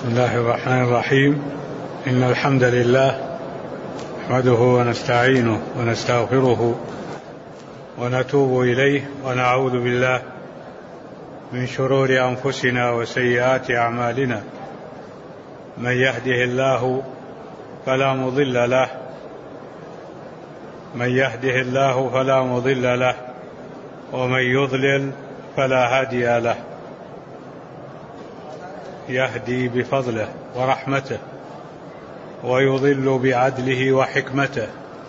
بسم الله الرحمن الرحيم. إن الحمد لله نحمده ونستعينه ونستغفره ونتوب إليه ونعوذ بالله من شرور أنفسنا وسيئات أعمالنا. من يهده الله فلا مضل له ومن يضلل فلا هادي له. يهدي بفضله ورحمته ويضل بعدله وحكمته.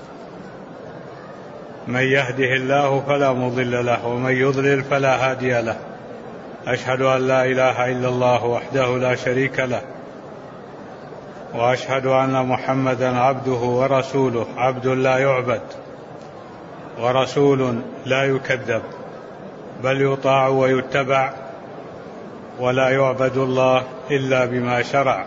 من يهده الله فلا مضل له ومن يضلل فلا هادي له. أشهد أن لا إله إلا الله وحده لا شريك له، وأشهد أن محمدا عبده ورسوله، عبد لا يعبد ورسول لا يكذب، بل يطاع ويتبع، ولا يعبد الله إلا بما شرع.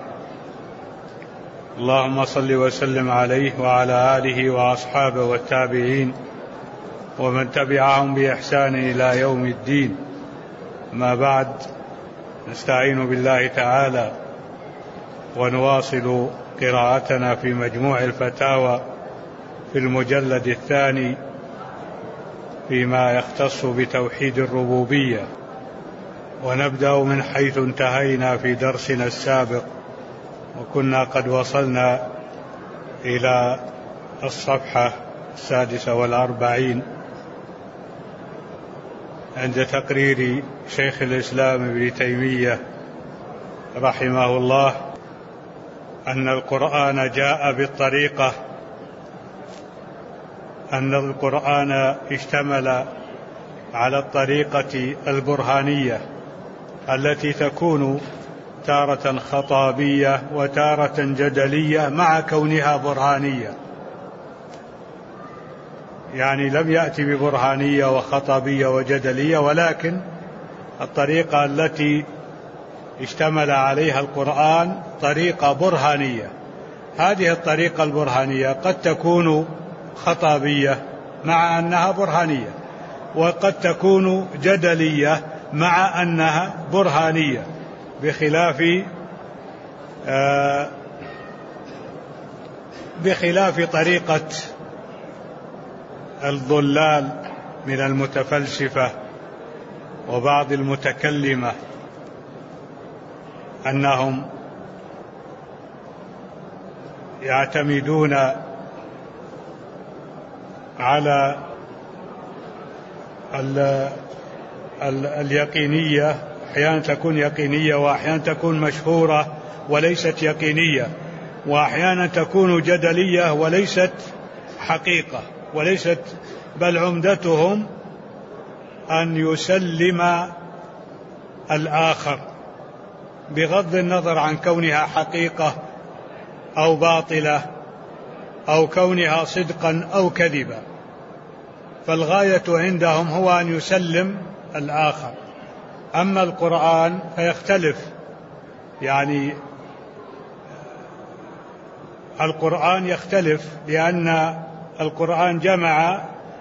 اللهم صل وسلم عليه وعلى آله وأصحابه والتابعين ومن تبعهم بإحسان إلى يوم الدين. ما بعد، نستعين بالله تعالى ونواصل قراءتنا في مجموع الفتاوى في المجلد الثاني فيما يختص بتوحيد الربوبية، ونبدأ من حيث انتهينا في درسنا السابق، وكنا قد وصلنا إلى الصفحة 46 عند تقرير شيخ الإسلام ابن تيمية رحمه الله أن القرآن جاء بالطريقة، أن القرآن اشتمل على الطريقة البرهانية التي تكون تارة خطابية وتارة جدلية مع كونها برهانية. يعني لم يأتي ببرهانية وخطابية وجدلية، ولكن الطريقة التي اشتمل عليها القرآن طريقة برهانية. هذه الطريقة البرهانية قد تكون خطابية مع أنها برهانية، وقد تكون جدلية مع أنها برهانية، بخلاف طريقة الضلال من المتفلسفة وبعض المتكلمة، أنهم يعتمدون على اليقينية. أحيانا تكون يقينية، وأحيانا تكون مشهورة وليست يقينية، وأحيانا تكون جدلية وليست حقيقة وليست، بل عمدتهم أن يسلم الآخر بغض النظر عن كونها حقيقة أو باطلة أو كونها صدقا أو كذبا، فالغاية عندهم هو أن يسلم الآخر. أما القرآن فيختلف، يعني القرآن يختلف، لأن القرآن جمع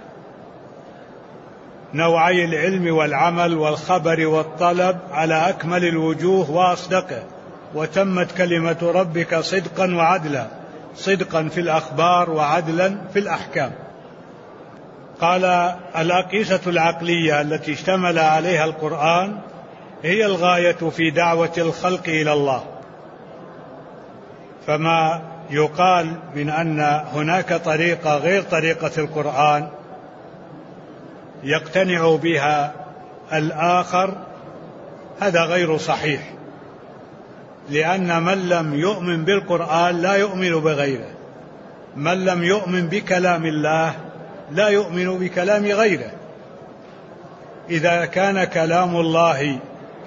نوعي العلم والعمل والخبر والطلب على أكمل الوجوه وأصدقه، وتمت كلمة ربك صدقا وعدلا، صدقا في الأخبار وعدلا في الأحكام. قال الأقيسة العقلية التي اشتمل عليها القرآن هي الغاية في دعوة الخلق إلى الله. فما يقال من أن هناك طريقة غير طريقة القرآن يقتنع بها الآخر، هذا غير صحيح، لأن من لم يؤمن بالقرآن لا يؤمن بغيره. من لم يؤمن بكلام الله لا يؤمن بكلام غيره. إذا كان كلام الله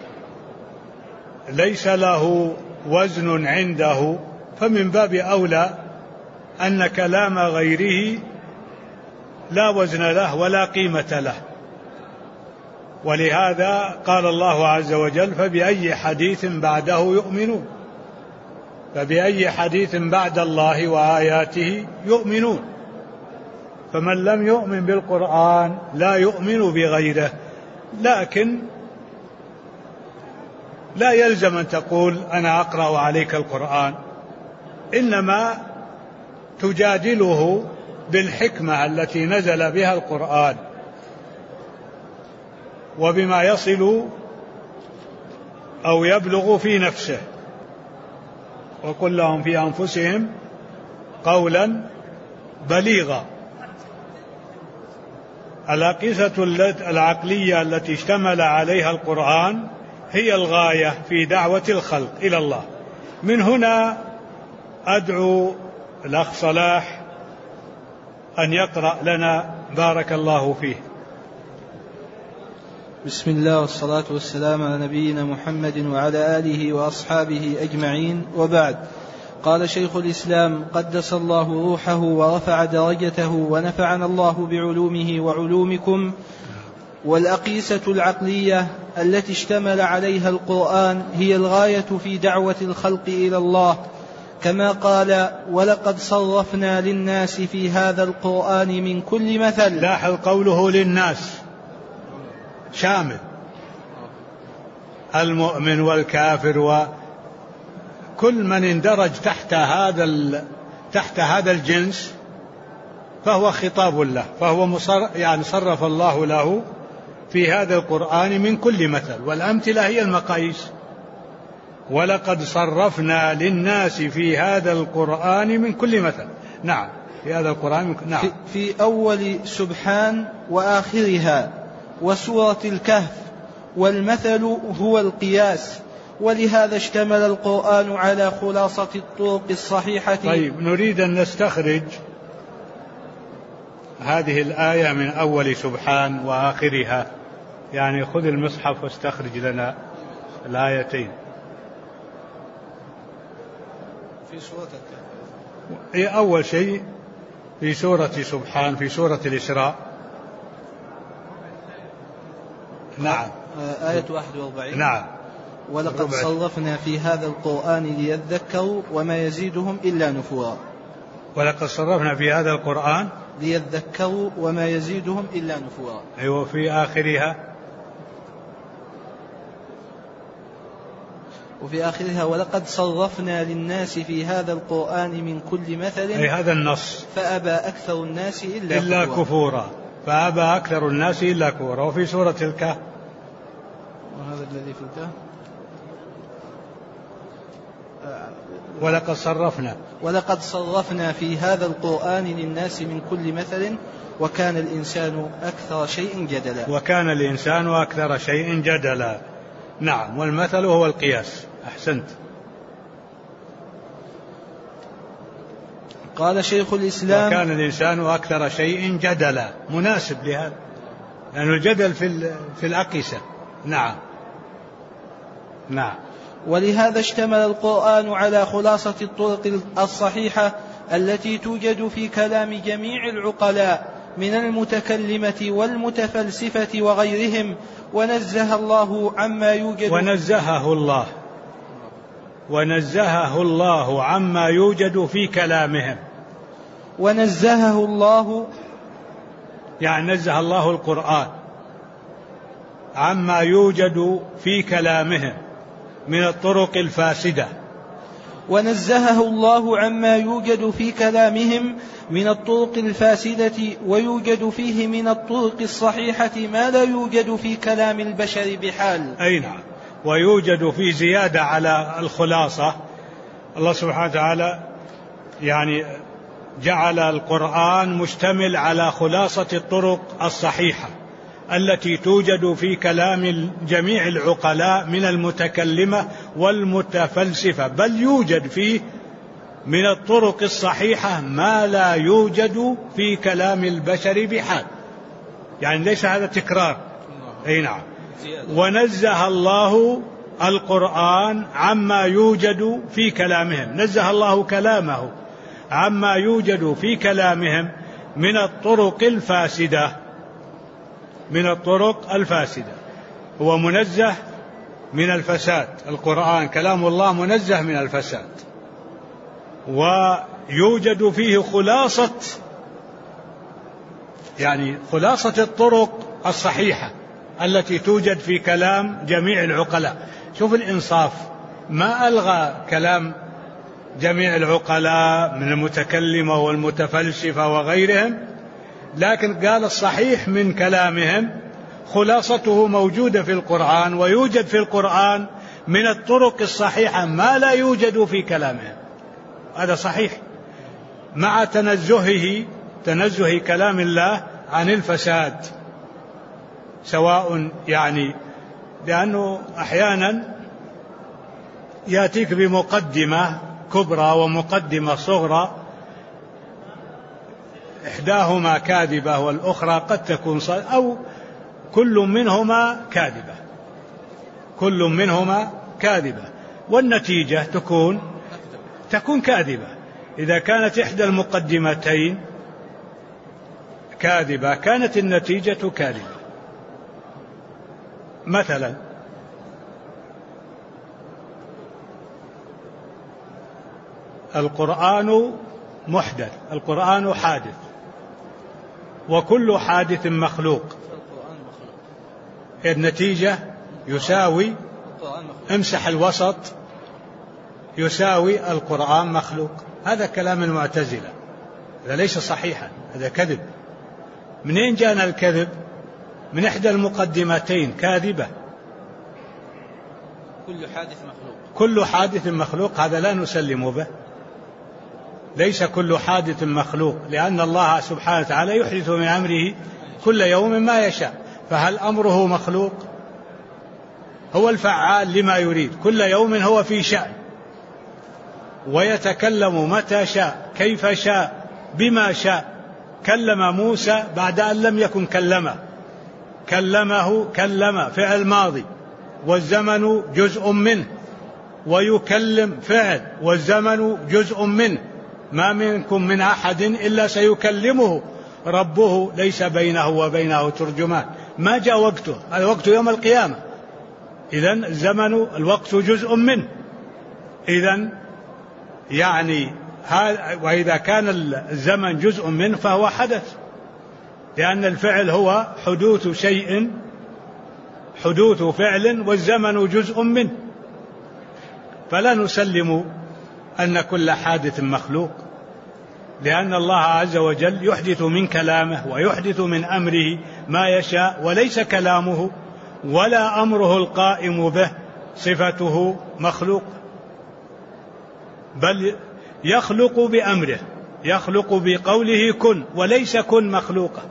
ليس له وزن عنده، فمن باب أولى أن كلام غيره لا وزن له ولا قيمة له. ولهذا قال الله عز وجل: فبأي حديث بعده يؤمنون. فبأي حديث بعد الله وآياته يؤمنون. فمن لم يؤمن بالقرآن لا يؤمن بغيره. لكن لا يلزم أن تقول أنا أقرأ عليك القرآن، إنما تجادله بالحكمة التي نزل بها القرآن وبما يصل أو يبلغ في نفسه، وقل لهم في أنفسهم قولا بليغا. الأقيسة العقلية التي اشتمل عليها القرآن هي الغاية في دعوة الخلق إلى الله. من هنا أدعو الأخ صلاح أن يقرأ لنا بارك الله فيه. بسم الله والصلاة والسلام على نبينا محمد وعلى آله وأصحابه أجمعين، وبعد. قال شيخ الإسلام قدس الله روحه ورفع درجته ونفعنا الله بعلومه وعلومكم. والأقيسة العقلية التي اشتمل عليها القرآن هي الغاية في دعوة الخلق إلى الله، كما قال ولقد صرفنا للناس في هذا القرآن من كل مثل. لاحظ قوله للناس شامل، المؤمن والكافر وكل من اندرج تحت هذا الجنس فهو خطاب له، فهو يعني صرف الله له في هذا القرآن من كل مثل، والأمثلة هي المقاييس. ولقد صرفنا للناس في هذا القرآن من كل مثل. نعم، في هذا القرآن نعم. في أول سبحان وآخرها وسورة الكهف، والمثل هو القياس، ولهذا اشتمل القرآن على خلاصة الطرق الصحيحة. طيب، نريد أن نستخرج هذه الآية من أول سبحان وآخرها، يعني خذ المصحف واستخرج لنا الآيتين. في سورة الكهف أول شيء في سورة سبحان، في سورة الإسراء. نعم، آية 41. نعم. ولقد صرفنا في هذا القرآن ليذكروا وما يزيدهم إلا نفورا. ولقد صرفنا في هذا القرآن ليذكروا وما يزيدهم إلا نفورا. أيوة، في آخرها وفي آخرها ولقد صرفنا للناس في هذا القرآن من كل مثل، أي هذا النص، فأبى أكثر الناس إلا كفورا. فأبى أكثر الناس إلا كفورا. وفي سورة الكهف، وهذا الذي في الكهف ولقد صرفنا في هذا القرآن للناس من كل مثل وكان الإنسان أكثر شيء جدلا. نعم، والمثل هو القياس. أحسنت. قال شيخ الإسلام وكان الإنسان أكثر شيء جدلا، مناسب لهذا، لأن الجدل في الأقيسة. نعم. ولهذا اشتمل القرآن على خلاصة الطرق الصحيحة التي توجد في كلام جميع العقلاء من المتكلمة والمتفلسفة وغيرهم، ونزهه الله عما يوجد في كلامهم. ونزهه الله يعني نزه الله القرآن عما يوجد في كلامهم من الطرق الفاسدة. ونزهه الله عما يوجد في كلامهم من الطرق الفاسدة، ويوجد فيه من الطرق الصحيحة ما لا يوجد في كلام البشر بحال. أي نعم، ويوجد في زيادة على الخلاصة. الله سبحانه وتعالى يعني جعل القرآن مشتمل على خلاصة الطرق الصحيحة التي توجد في كلام جميع العقلاء من المتكلمة والمتفلسفة، بل يوجد فيه من الطرق الصحيحة ما لا يوجد في كلام البشر بحال، يعني ليس هذا تكرار. أي نعم. ونزه الله القرآن عما يوجد في كلامهم، نزه الله كلامه عما يوجد في كلامهم من الطرق الفاسدة. هو منزه من الفساد، القرآن كلام الله منزه من الفساد، ويوجد فيه خلاصة الطرق الصحيحة التي توجد في كلام جميع العقلاء. شوف الإنصاف، ما ألغى كلام جميع العقلاء من المتكلمة والمتفلسفة وغيرهم، لكن قال الصحيح من كلامهم خلاصته موجودة في القرآن، ويوجد في القرآن من الطرق الصحيحة ما لا يوجد في كلامهم. هذا صحيح، مع تنزه كلام الله عن الفساد، سواء يعني لأنه أحيانا يأتيك بمقدمة كبرى ومقدمة صغرى، إحداهما كاذبة والأخرى قد تكون صادقة، أو كل منهما كاذبة، والنتيجة تكون كاذبة. إذا كانت إحدى المقدمتين كاذبة كانت النتيجة كاذبة. مثلا القرآن محدث، القرآن حادث، وكل حادث مخلوق، النتيجة يساوي، امسح الوسط، يساوي القرآن مخلوق. هذا كلام المعتزلة، هذا ليس صحيحا، هذا كذب. منين جاءنا الكذب؟ من إحدى المقدمتين كاذبة. كل حادث مخلوق، هذا لا نسلم به. ليس كل حادث مخلوق، لأن الله سبحانه وتعالى يحدث من أمره كل يوم ما يشاء، فهل أمره مخلوق؟ هو الفعال لما يريد، كل يوم هو في شأن، ويتكلم متى شاء كيف شاء بما شاء. كلم موسى بعد أن لم يكن كلم فعل ماضي والزمن جزء منه، ويكلم فعل والزمن جزء منه. ما منكم من أحد إلا سيكلمه ربه ليس بينه وبينه ترجمان. ما جاء وقته، هذا وقت يوم القيامة. إذن الوقت جزء منه. إذن يعني وإذا كان الزمن جزء منه فهو حدث، لأن الفعل هو حدوث فعل والزمن جزء منه. فلا نسلم أن كل حادث مخلوق، لأن الله عز وجل يحدث من كلامه ويحدث من أمره ما يشاء، وليس كلامه ولا أمره القائم به صفته مخلوق، بل يخلق بأمره، يخلق بقوله كن، وليس كن مخلوقا.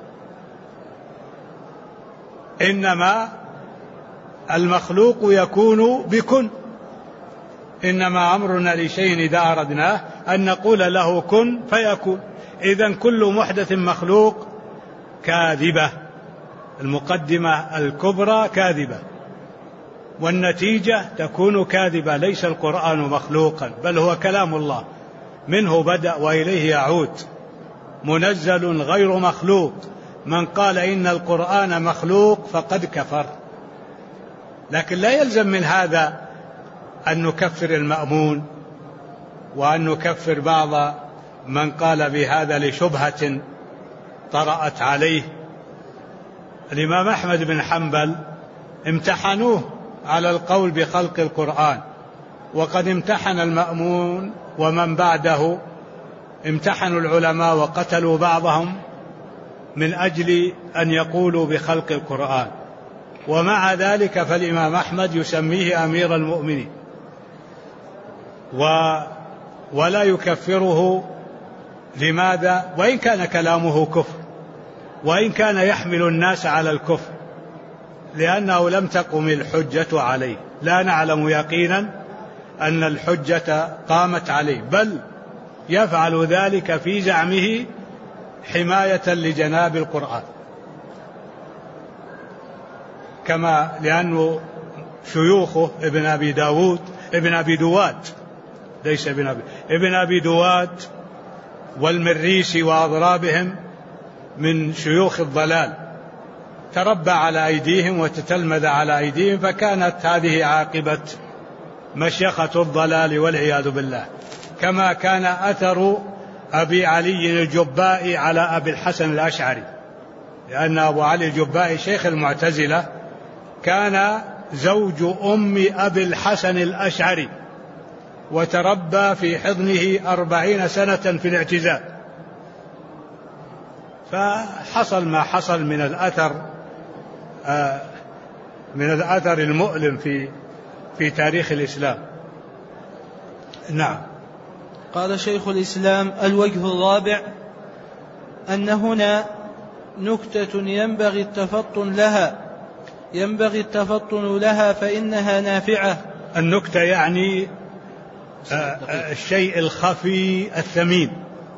إنما المخلوق يكون بكن، إنما أمرنا لشيء إذا أردناه أن نقول له كن فيكون. إذن كل محدث مخلوق كاذبة، المقدمة الكبرى كاذبة، والنتيجة تكون كاذبة. ليس القرآن مخلوقا، بل هو كلام الله، منه بدأ وإليه يعود، منزل غير مخلوق. من قال إن القرآن مخلوق فقد كفر. لكن لا يلزم من هذا أن نكفر المأمون، وأن نكفر بعض من قال بهذا لشبهة طرأت عليه. الإمام أحمد بن حنبل امتحنوه على القول بخلق القرآن، وقد امتحن المأمون ومن بعده، امتحنوا العلماء وقتلوا بعضهم من أجل أن يقولوا بخلق القرآن، ومع ذلك فالإمام أحمد يسميه أمير المؤمنين ولا يكفره. لماذا؟ وإن كان كلامه كفر، وإن كان يحمل الناس على الكفر، لأنه لم تقم الحجة عليه. لا نعلم يقينا أن الحجة قامت عليه، بل يفعل ذلك في زعمه حماية لجناب القرآن. كما لأنه شيوخه ابن أبي دواد، ليس ابن أبي دواد والمريسي وأضرابهم من شيوخ الضلال، تربى على أيديهم وتتلمذ على أيديهم، فكانت هذه عاقبة مشيخة الضلال والعياذ بالله. كما كان أثر أبي علي الجبائي على أبي الحسن الأشعري، لأن أبو علي الجبائي شيخ المعتزلة كان زوج أم أبي الحسن الأشعري، وتربى في حضنه 40 سنة في الاعتزال. فحصل ما حصل من الأثر المؤلم في تاريخ الإسلام. نعم. قال شيخ الإسلام: الوجه الرابع أن هنا نكتة ينبغي التفطن لها فإنها نافعة. النكتة يعني الشيء الخفي الثمين.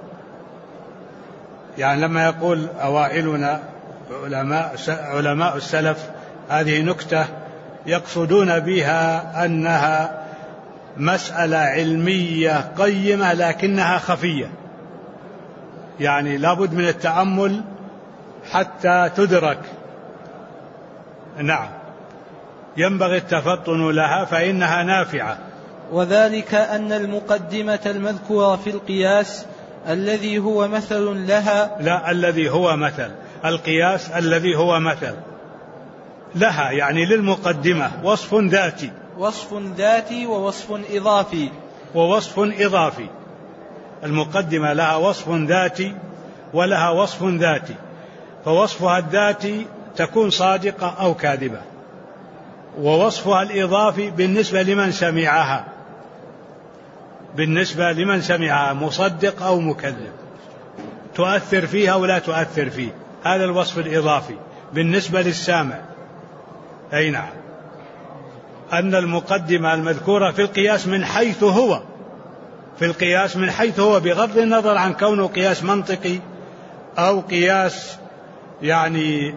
يعني لما يقول أوائلنا علماء السلف هذه نكتة، يقصدون بها أنها مسألة علمية قيمة لكنها خفية، يعني لابد من التأمل حتى تدرك. نعم، ينبغي التفطن لها فإنها نافعة. وذلك أن المقدمة المذكورة في القياس الذي هو مثل لها، لا، الذي هو مثل القياس الذي هو مثل لها، يعني للمقدمة وصف ذاتي ووصف إضافي. المقدمة لها وصف ذاتي ولها وصف ذاتي، فوصفها الذاتي تكون صادقة أو كاذبة، ووصفها الإضافي بالنسبة لمن سمعها مصدق أو مكذب، تؤثر فيه أو لا تؤثر فيه. هذا الوصف الإضافي بالنسبة للسامع. أي نعم. أن المقدمة المذكورة في القياس من حيث هو بغض النظر عن كونه قياس منطقي أو قياس يعني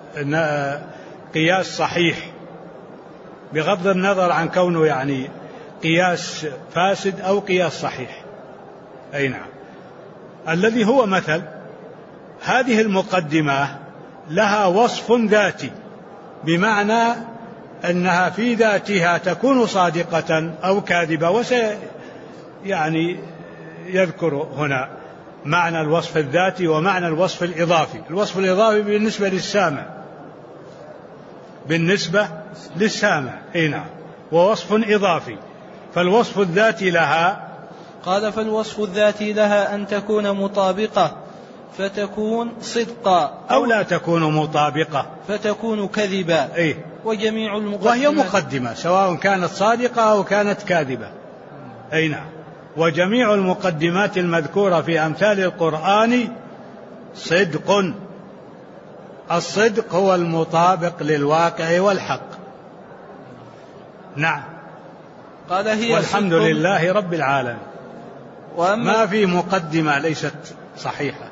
قياس صحيح، بغض النظر عن كونه يعني قياس فاسد أو قياس صحيح. أي نعم. الذي هو مثل هذه المقدمة لها وصف ذاتي، بمعنى أنها في ذاتها تكون صادقة أو كاذبة، يعني يذكر هنا معنى الوصف الذاتي ومعنى الوصف الإضافي. الوصف الإضافي بالنسبة للسامع. أي نعم. ووصف إضافي. فالوصف الذاتي لها، قال: فالوصف الذاتي لها أن تكون مطابقة فتكون صدقا، أو لا تكون مطابقة فتكون كذبا. إيه؟ وهي مقدمة سواء كانت صادقة أو كانت كاذبة. أي نعم. وجميع المقدمات المذكورة في أمثال القرآن صدق. الصدق هو المطابق للواقع والحق. نعم. قال: هي والحمد لله رب العالمين. ما في مقدمة ليست صحيحة،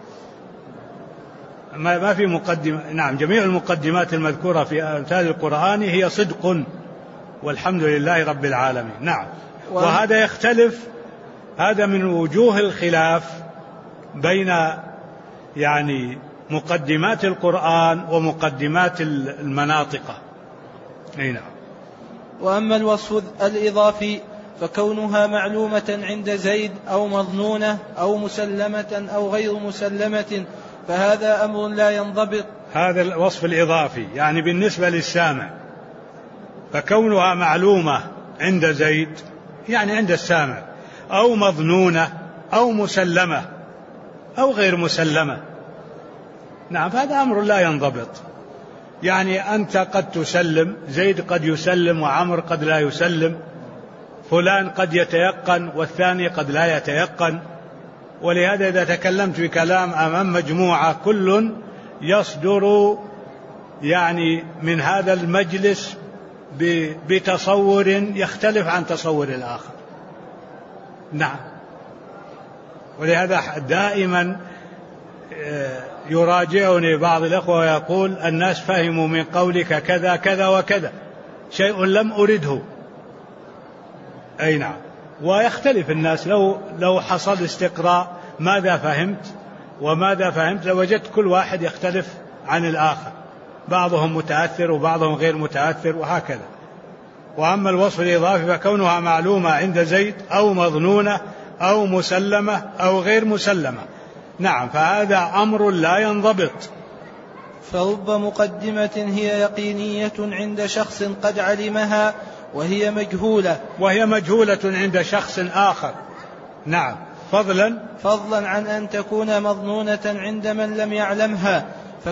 ما في مقدمة. نعم. جميع المقدمات المذكورة في أمثال القرآن هي صدق، والحمد لله رب العالمين. نعم. وهذا يختلف، هذا من وجوه الخلاف بين يعني مقدمات القرآن ومقدمات المناطق. أي نعم. وأما الوصف الإضافي فكونها معلومة عند زيد أو مظنونة أو مسلمة أو غير مسلمة، فهذا أمر لا ينضبط. هذا الوصف الإضافي يعني بالنسبة للسامع، فكونها معلومة عند زيد يعني عند السامع، أو مظنونة أو مسلمة أو غير مسلمة. نعم. فهذا أمر لا ينضبط. يعني أنت قد تسلم، زيد قد يسلم، وعمر قد لا يسلم، فلان قد يتيقن والثاني قد لا يتيقن. ولهذا إذا تكلمت بكلام أمام مجموعة كل يصدر يعني من هذا المجلس بتصور يختلف عن تصور الآخر. نعم. ولهذا دائما يراجعني بعض الأخوة ويقول: الناس فهموا من قولك كذا كذا وكذا، شيء لم أرده. أي نعم. ويختلف الناس، لو حصل استقراء ماذا فهمت وماذا فهمت لوجدت كل واحد يختلف عن الآخر، بعضهم متأثر وبعضهم غير متأثر وهكذا. وأما الوصف الإضافي فكونها معلومة عند زيد أو مظنونة أو مسلمة أو غير مسلمة. نعم. فهذا أمر لا ينضبط، فرب مقدمة هي يقينية عند شخص قد علمها وهي مجهولة عند شخص آخر. نعم. فضلا عن أن تكون مظنونة عند من لم يعلمها،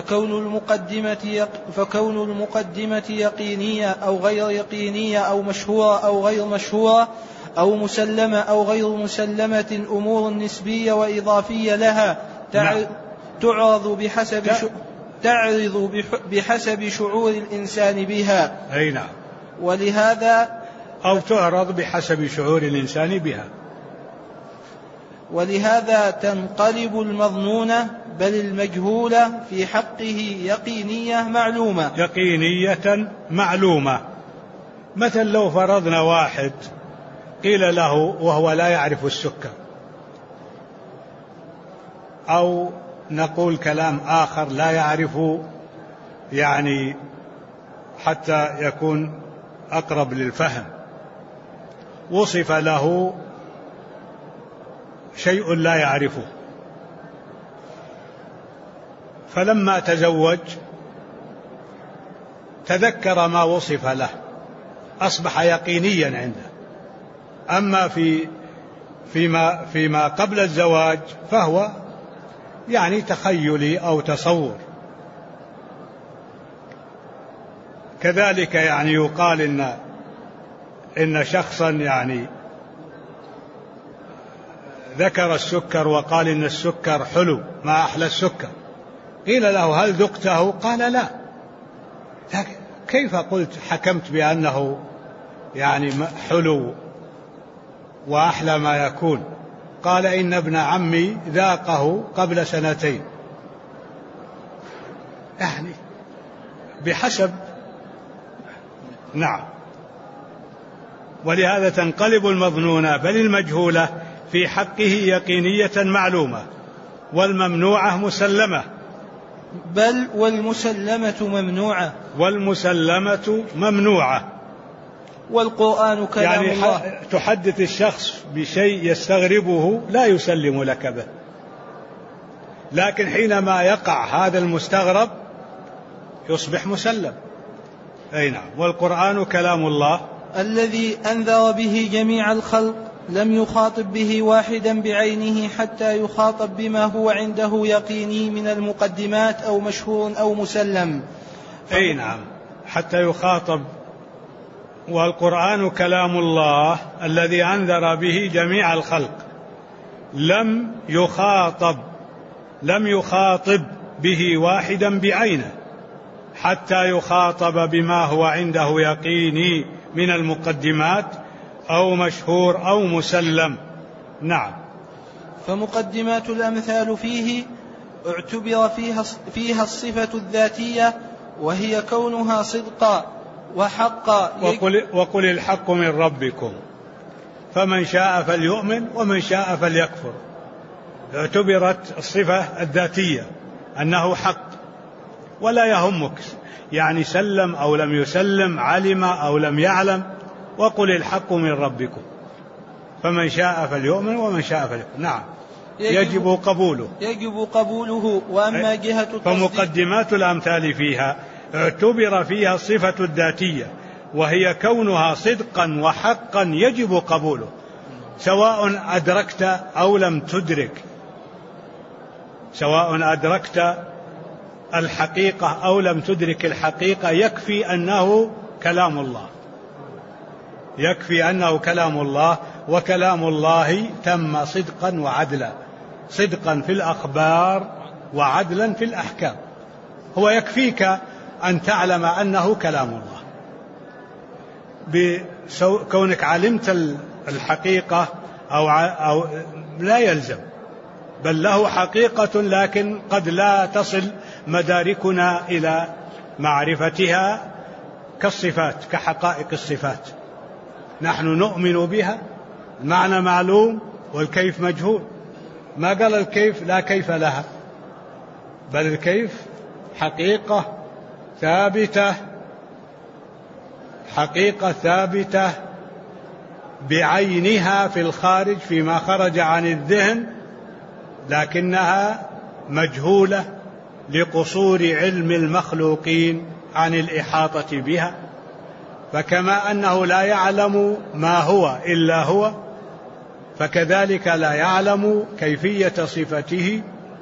فكون المقدمة يقينية أو غير يقينية أو مشهورة أو غير مشهورة أو مسلمة أو غير مسلمة أمور نسبية وإضافية لها تعرض بحسب شعور الإنسان بها. أي نعم. تعرض بحسب شعور الإنسان بها. ولهذا تنقلب المظنونة بل المجهولة في حقه يقينية معلومة. مثل لو فرضنا واحد قيل له وهو لا يعرف السكر، أو نقول كلام آخر لا يعرف، يعني حتى يكون أقرب للفهم، وصف له شيء لا يعرفه، فلما تزوج تذكر ما وصف له أصبح يقينيا عنده. أما فيما قبل الزواج فهو يعني تخيلي أو تصور. كذلك يعني يقال إن شخصا يعني ذكر السكر وقال إن السكر حلو، ما أحلى السكر، قيل له هل ذقته؟ قال لا. كيف قلت حكمت بأنه يعني حلو وأحلى ما يكون؟ قال إن ابن عمي ذاقه قبل 2 سنين. يعني بحسب. نعم. ولهذا تنقلب المظنونة بل المجهولة في حقه يقينية معلومة، والممنوعة مسلمة. بل والمسلمة ممنوعة. والقرآن كلام يعني الله. تحدث الشخص بشيء يستغربه لا يسلم لك به، لكن حينما يقع هذا المستغرب يصبح مسلم. أي نعم. والقرآن كلام الله الذي أنذر به جميع الخلق، لم يخاطب به واحدا بعينه حتى يخاطب بما هو عنده يقيني من المقدمات أو مشهور أو مسلم. أي نعم. حتى يخاطب. والقرآن كلام الله الذي أنذر به جميع الخلق، لم يخاطب به واحدا بعينه حتى يخاطب بما هو عنده يقيني من المقدمات أو مشهور أو مسلم. نعم. فمقدمات الأمثال فيه اعتبر فيها الصفة الذاتية، وهي كونها صدقا وحقا. وقل الحق من ربكم فمن شاء فليؤمن ومن شاء فليكفر. اعتبرت الصفة الذاتية أنه حق، ولا يهمك يعني سلم أو لم يسلم، علم أو لم يعلم. وقل الحق من ربكم فمن شاء فليؤمن ومن شاء فليكفر. نعم. يجب قبوله. وأما جهة التصديق فمقدمات الأمثال فيها اعتبر فيها الصفة الذاتية، وهي كونها صدقا وحقا يجب قبوله، سواء أدركت أو لم تدرك، سواء أدركت الحقيقة أو لم تدرك الحقيقة، يكفي أنه كلام الله، يكفي أنه كلام الله. وكلام الله تم صدقا وعدلا، صدقا في الأخبار وعدلا في الأحكام. هو يكفيك أن تعلم أنه كلام الله بكونك علمت الحقيقة أو لا يلزم، بل له حقيقة لكن قد لا تصل مداركنا إلى معرفتها كالصفات، كحقائق الصفات. نحن نؤمن بها، المعنى معلوم والكيف مجهول. ما قال الكيف لا كيف لها، بل الكيف حقيقة ثابتة، حقيقة ثابتة بعينها في الخارج فيما خرج عن الذهن، لكنها مجهولة لقصور علم المخلوقين عن الإحاطة بها. فكما أنه لا يعلم ما هو إلا هو، فكذلك لا يعلم كيفية صفته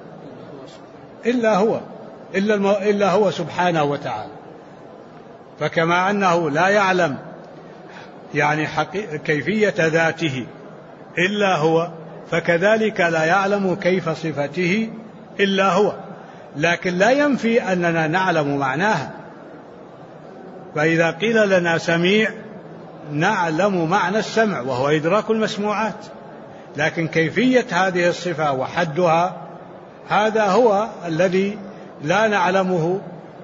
إلا هو سبحانه وتعالى. فكما أنه لا يعلم يعني كيفية ذاته إلا هو، فكذلك لا يعلم كيف صفته إلا هو، لكن لا ينفي أننا نعلم معناها. فإذا قيل لنا سميع نعلم معنى السمع وهو إدراك المسموعات، لكن كيفية هذه الصفة وحدها هذا هو الذي لا نعلمه،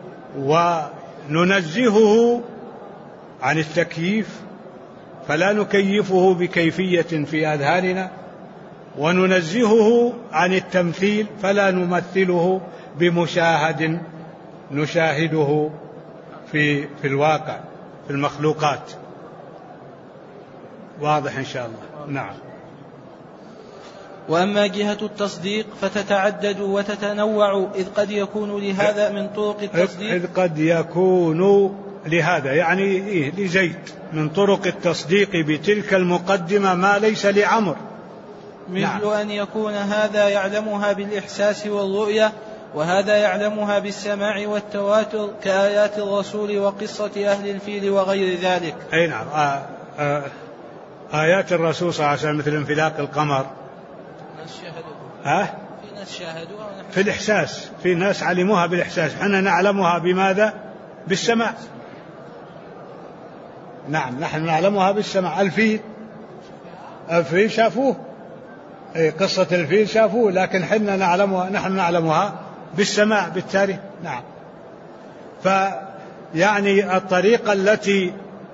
وننزهه عن التكييف فلا نكيفه بكيفية في أذهاننا، وننزهه عن التمثيل فلا نمثله بمشاهد نشاهده في الواقع في المخلوقات. واضح إن شاء الله. نعم. وأما جهة التصديق فتتعدد وتتنوع، إذ قد يكون لهذا من طرق التصديق، إذ قد يكون لهذا يعني لزيد من طرق التصديق بتلك المقدمة ما ليس لعمر، مثل نعم. أن يكون هذا يعلمها بالإحساس والرؤية، وهذا يعلمها بالسماع والتواتر، كآيات الرسول وقصة أهل الفيل وغير ذلك. أي نعم. آيات الرسول صلى الله عليه وسلم مثل انفلاق القمر، في ناس شاهدوها في الإحساس، في ناس علموها بالإحساس، حنا نعلمها بماذا؟ بالسماع. نعم نحن نعلمها بالسماع. الفيل شافوه، قصة الفيل شافوه، لكن نحن نعلمها بالسماع بالتاريخ. نعم. فيعني الطريقة التي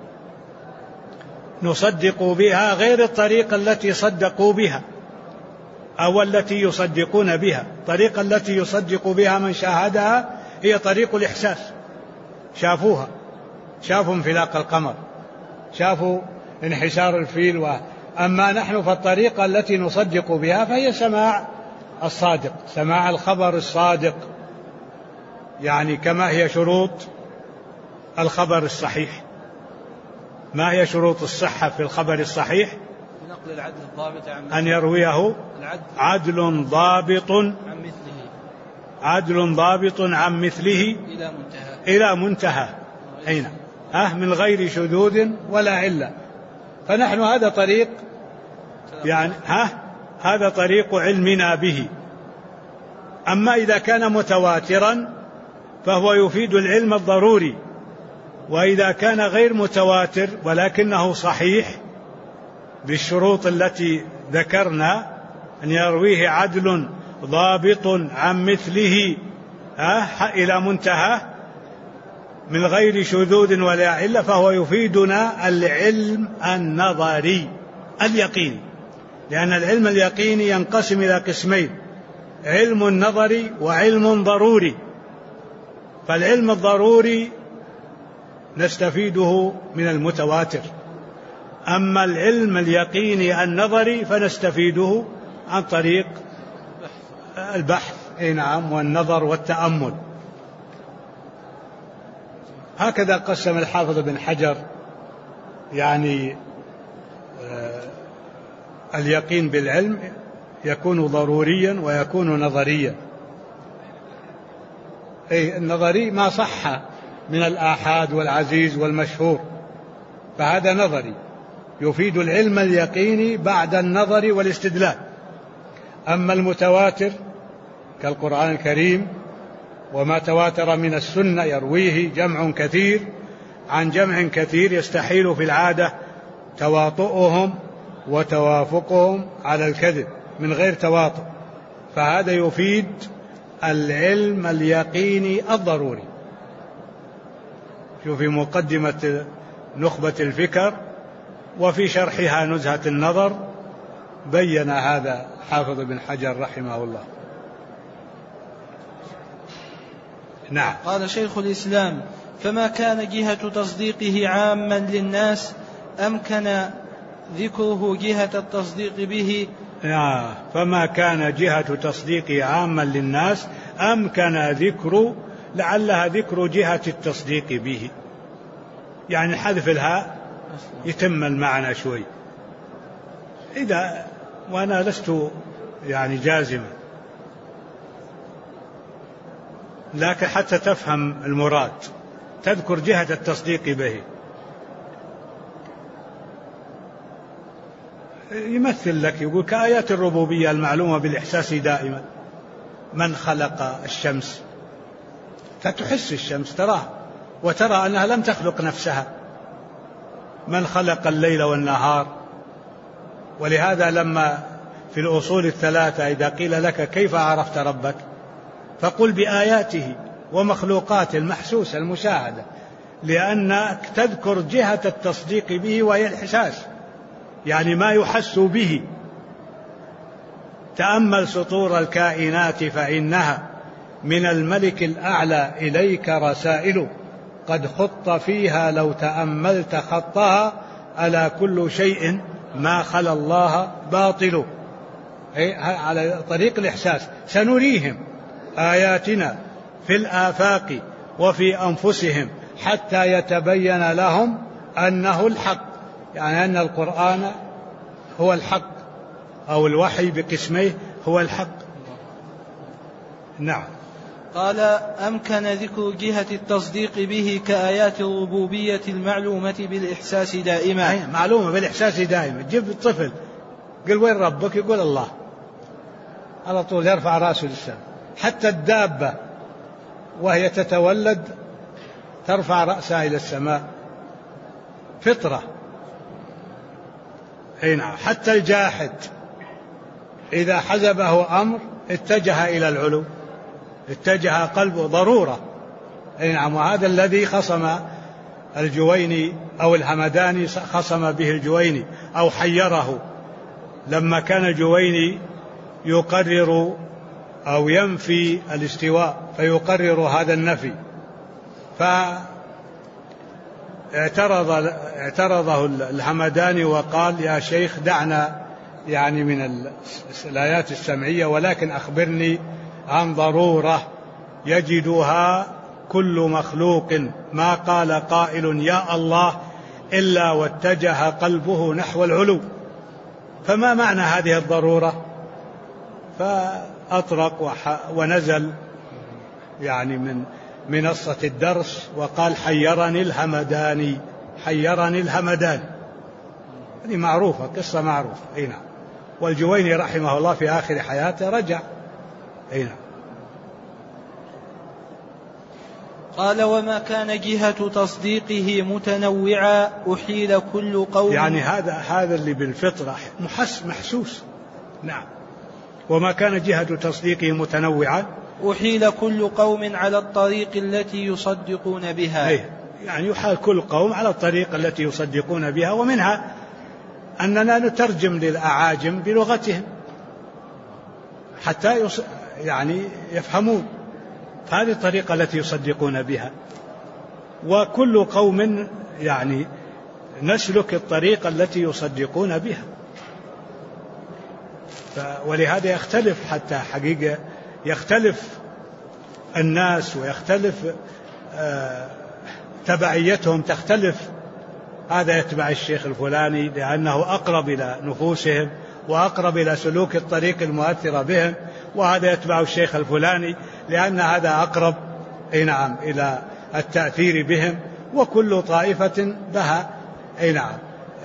نصدق بها غير الطريقة التي صدقوا بها أو التي يصدقون بها. الطريقة التي يصدق بها من شاهدها هي طريق الإحساس، شافوها، شافوا انفلاق القمر، شافوا انحسار الفيل. أما نحن فالطريقة التي نصدق بها فهي سماع الصادق، سماع الخبر الصادق، يعني كما هي شروط الخبر الصحيح. ما هي شروط الصحة في الخبر الصحيح؟ نقل العدل الضابط أن يرويه عدل ضابط عن مثله إلى منتهى أين من غير شذوذ ولا علة. فنحن هذا طريق يعني هذا طريق علمنا به. أما إذا كان متواترا فهو يفيد العلم الضروري، وإذا كان غير متواتر ولكنه صحيح بالشروط التي ذكرنا، أن يرويه عدل ضابط عن مثله إلى منتهى من غير شذوذ ولا علة، فهو يفيدنا العلم النظري اليقين، لأن العلم اليقيني ينقسم إلى قسمين: علم نظري وعلم ضروري. فالعلم الضروري نستفيده من المتواتر، أما العلم اليقيني النظري فنستفيده عن طريق البحث نعم والنظر والتأمل. هكذا قسم الحافظ بن حجر يعني اليقين بالعلم يكون ضروريا ويكون نظريا. النظري ما صح من الآحاد والعزيز والمشهور، فهذا نظري يفيد العلم اليقيني بعد النظر والاستدلال. أما المتواتر كالقرآن الكريم وما تواتر من السنة يرويه جمع كثير عن جمع كثير، يستحيل في العادة تواطؤهم وتوافقهم على الكذب من غير تواطؤ، فهذا يفيد العلم اليقيني الضروري. في مقدمة نخبة الفكر وفي شرحها نزهة النظر بين هذا حافظ بن حجر رحمه الله. نعم. قال شيخ الإسلام: فما كان جهة تصديقه عاما للناس أمكن ذكره جهة التصديق به. فما كان جهة تصديقه عاما للناس أمكن ذكر لعلها ذكر جهة التصديق به، يعني حذف الهاء يتم المعنى شوي. وأنا لست يعني جازما، لكن حتى تفهم المراد تذكر جهة التصديق به. يمثل لك، يقول كآيات الربوبية المعلومة بالإحساس دائما. من خلق الشمس، فتحس الشمس تراها وترى أنها لم تخلق نفسها. من خلق الليل والنهار. ولهذا لما في الأصول الثلاثة إذا قيل لك كيف عرفت ربك فقل بآياته ومخلوقاته المحسوسة المشاهدة، لأنك تذكر جهة التصديق به وهي الإحساس، يعني ما يحس به. تأمل سطور الكائنات فإنها من الملك الأعلى إليك رسائل، قد خط فيها لو تأملت خطها، ألا كل شيء ما خلا الله باطل. على طريق الإحساس. سنريهم آياتنا في الآفاق وفي أنفسهم حتى يتبين لهم أنه الحق، يعني أن القرآن هو الحق، أو الوحي بقسميه هو الحق. نعم. قال أمكن ذكر جهة التصديق به كآيات الربوبية المعلومة بالإحساس دائما. معلومة بالإحساس دائما. جيب الطفل قل وين ربك يقول الله، على طول يرفع رأسه للسماء. حتى الدابة وهي تتولد ترفع رأسها إلى السماء، فطرة. نعم. حتى الجاحد إذا حزبه أمر اتجه إلى العلو، اتجه قلبه ضرورة. نعم. وهذا الذي خصم الجويني أو الهمداني، خصم به الجويني أو حيره، لما كان الجويني يقرر أو ينفي الاستواء فيقرر هذا النفي، اعترضه الهمداني وقال يا شيخ دعنا يعني من الآيات السمعية، ولكن أخبرني عن ضرورة يجدها كل مخلوق، ما قال قائل يا الله إلا واتجه قلبه نحو العلو. فما معنى هذه الضرورة؟ فأطرق ونزل يعني من منصة الدرس وقال حيرني الهمداني، حيرني الهمداني. هذه معروفة، قصة معروفة. نعم. والجويني رحمه الله في آخر حياته رجع. نعم. قال وما كان جهة تصديقه متنوعا أحيل كل قوم، يعني هذا اللي بالفطرة محسوس. نعم. وما كان جهة تصديقه متنوعا أحيل كل قوم على الطريق التي يصدقون بها. يعني يحال كل قوم على الطريق التي يصدقون بها، ومنها أننا نترجم للأعاجم بلغتهم حتى يعني يفهمون. هذه الطريقة التي يصدقون بها، وكل قوم يعني نسلك الطريقة التي يصدقون بها. ولهذا يختلف، حتى حقيقة يختلف الناس ويختلف تبعيتهم تختلف. هذا يتبع الشيخ الفلاني لأنه أقرب إلى نفوسهم وأقرب إلى سلوك الطريق المؤثرة بهم، وهذا يتبع الشيخ الفلاني لأن هذا أقرب نعم إلى التأثير بهم، وكل طائفة لها نعم.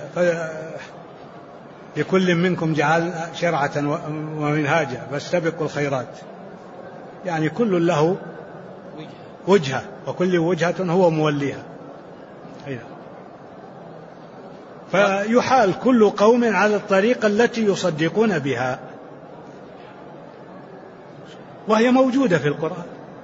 لكل منكم جعل شرعة ومنهاجا فاستبقوا الخيرات، يعني كل له وجهة وكل وجهة هو موليها. فيحال كل قوم على الطريقة التي يصدقون بها، وهي موجودة في القرآن.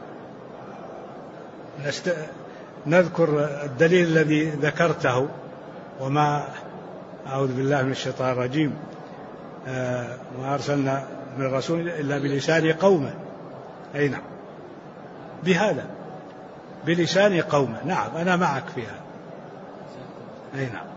نذكر الدليل الذي ذكرته، وما أعوذ بالله من الشيطان الرجيم، ما أرسلنا من رسول إلا بلسان قومه. أي نعم، بهذا بلسان قومه. نعم أنا معك فيها. أي نعم.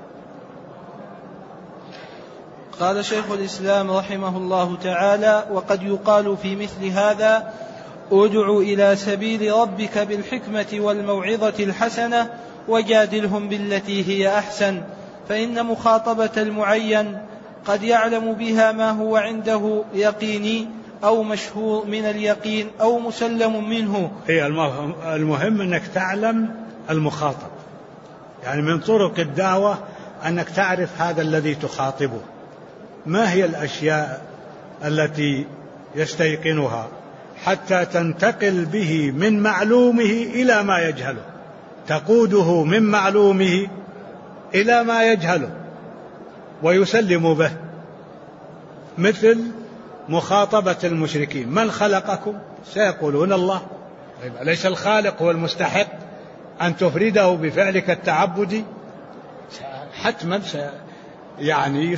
قال شيخ الإسلام رحمه الله تعالى: وقد يقال في مثل هذا ادع إلى سبيل ربك بالحكمة والموعظة الحسنة وجادلهم بالتي هي أحسن، فإن مخاطبة المعين قد يعلم بها ما هو عنده يقيني أو مشهور من اليقين أو مسلم منه. هي المهم أنك تعلم المخاطب، يعني من طرق الدعوة أنك تعرف هذا الذي تخاطبه ما هي الأشياء التي يستيقنها حتى تنتقل به من معلومه إلى ما يجهله، تقوده من معلومه إلى ما يجهله ويسلم به. مثل مخاطبة المشركين: من خلقكم؟ سيقولون الله. أليس الخالق هو المستحق أن تفرده بفعلك التعبدي؟ حتما يعني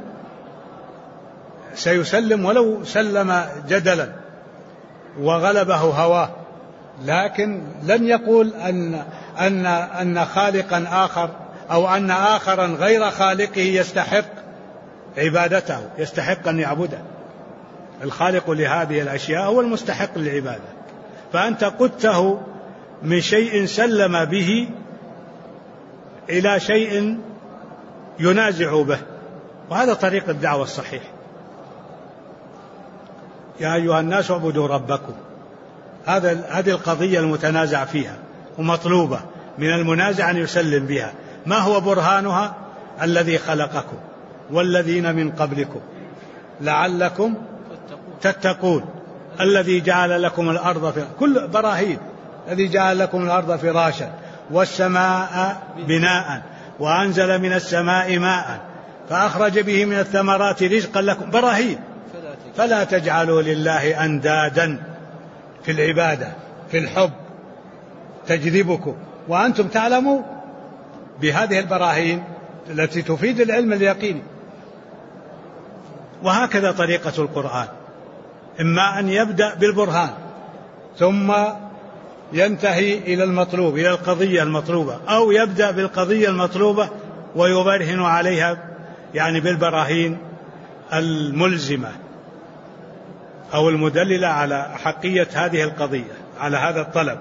سيسلم ولو سلم جدلا وغلبه هواه، لكن لن يقول أن خالقا آخر أو أن آخرا غير خالقه يستحق عبادته، يستحق أن يعبده. الخالق لهذه الأشياء هو المستحق للعبادة، فأنت قدته من شيء سلم به إلى شيء ينازع به، وهذا طريق الدعوة الصحيح. يا أيها الناس اعبدوا ربكم، هذه القضية المتنازع فيها ومطلوبة من المنازع أن يسلم بها. ما هو برهانها؟ الذي خلقكم والذين من قبلكم لعلكم تتقون، الذي جعل لكم الأرض كل براهين، الذي جعل لكم الأرض فراشا والسماء بناء وأنزل من السماء ماء فأخرج به من الثمرات رزقا لكم، براهين. فلا تجعلوا لله أندادا في العبادة في الحب تجذبكم وأنتم تعلموا بهذه البراهين التي تفيد العلم اليقيني. وهكذا طريقة القرآن، إما أن يبدأ بالبرهان ثم ينتهي إلى المطلوب، إلى القضية المطلوبة، أو يبدأ بالقضية المطلوبة ويبرهن عليها يعني بالبراهين الملزمة أو المدللة على حقية هذه القضية، على هذا الطلب.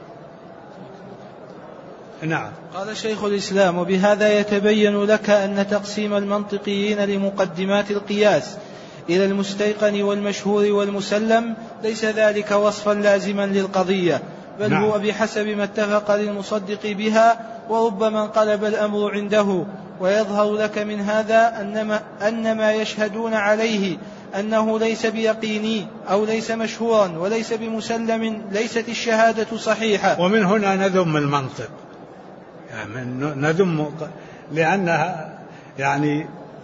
نعم. قال شيخ الإسلام: وبهذا يتبين لك أن تقسيم المنطقيين لمقدمات القياس إلى المستيقن والمشهور والمسلم ليس ذلك وصفا لازما للقضية، بل نعم. هو بحسب ما اتفق للمصدق بها، وربما انقلب الأمر عنده. ويظهر لك من هذا أن ما يشهدون عليه أنه ليس بيقيني أو ليس مشهورا وليس بمسلم ليست الشهادة صحيحة. ومن هنا نذم المنطق، يعني نذم لأنها يعني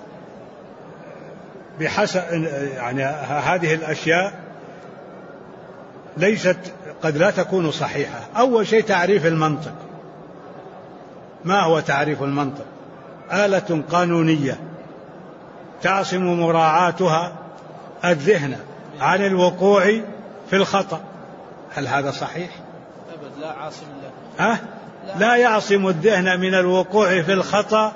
بحسب يعني هذه الأشياء ليست قد لا تكون صحيحة. أول شيء تعريف المنطق. ما هو تعريف المنطق؟ آلة قانونية تعصم مراعاتها الذهن عن الوقوع في الخطأ. هل هذا صحيح؟ أبد لا عاصم الله. لا يعصم الذهن من الوقوع في الخطأ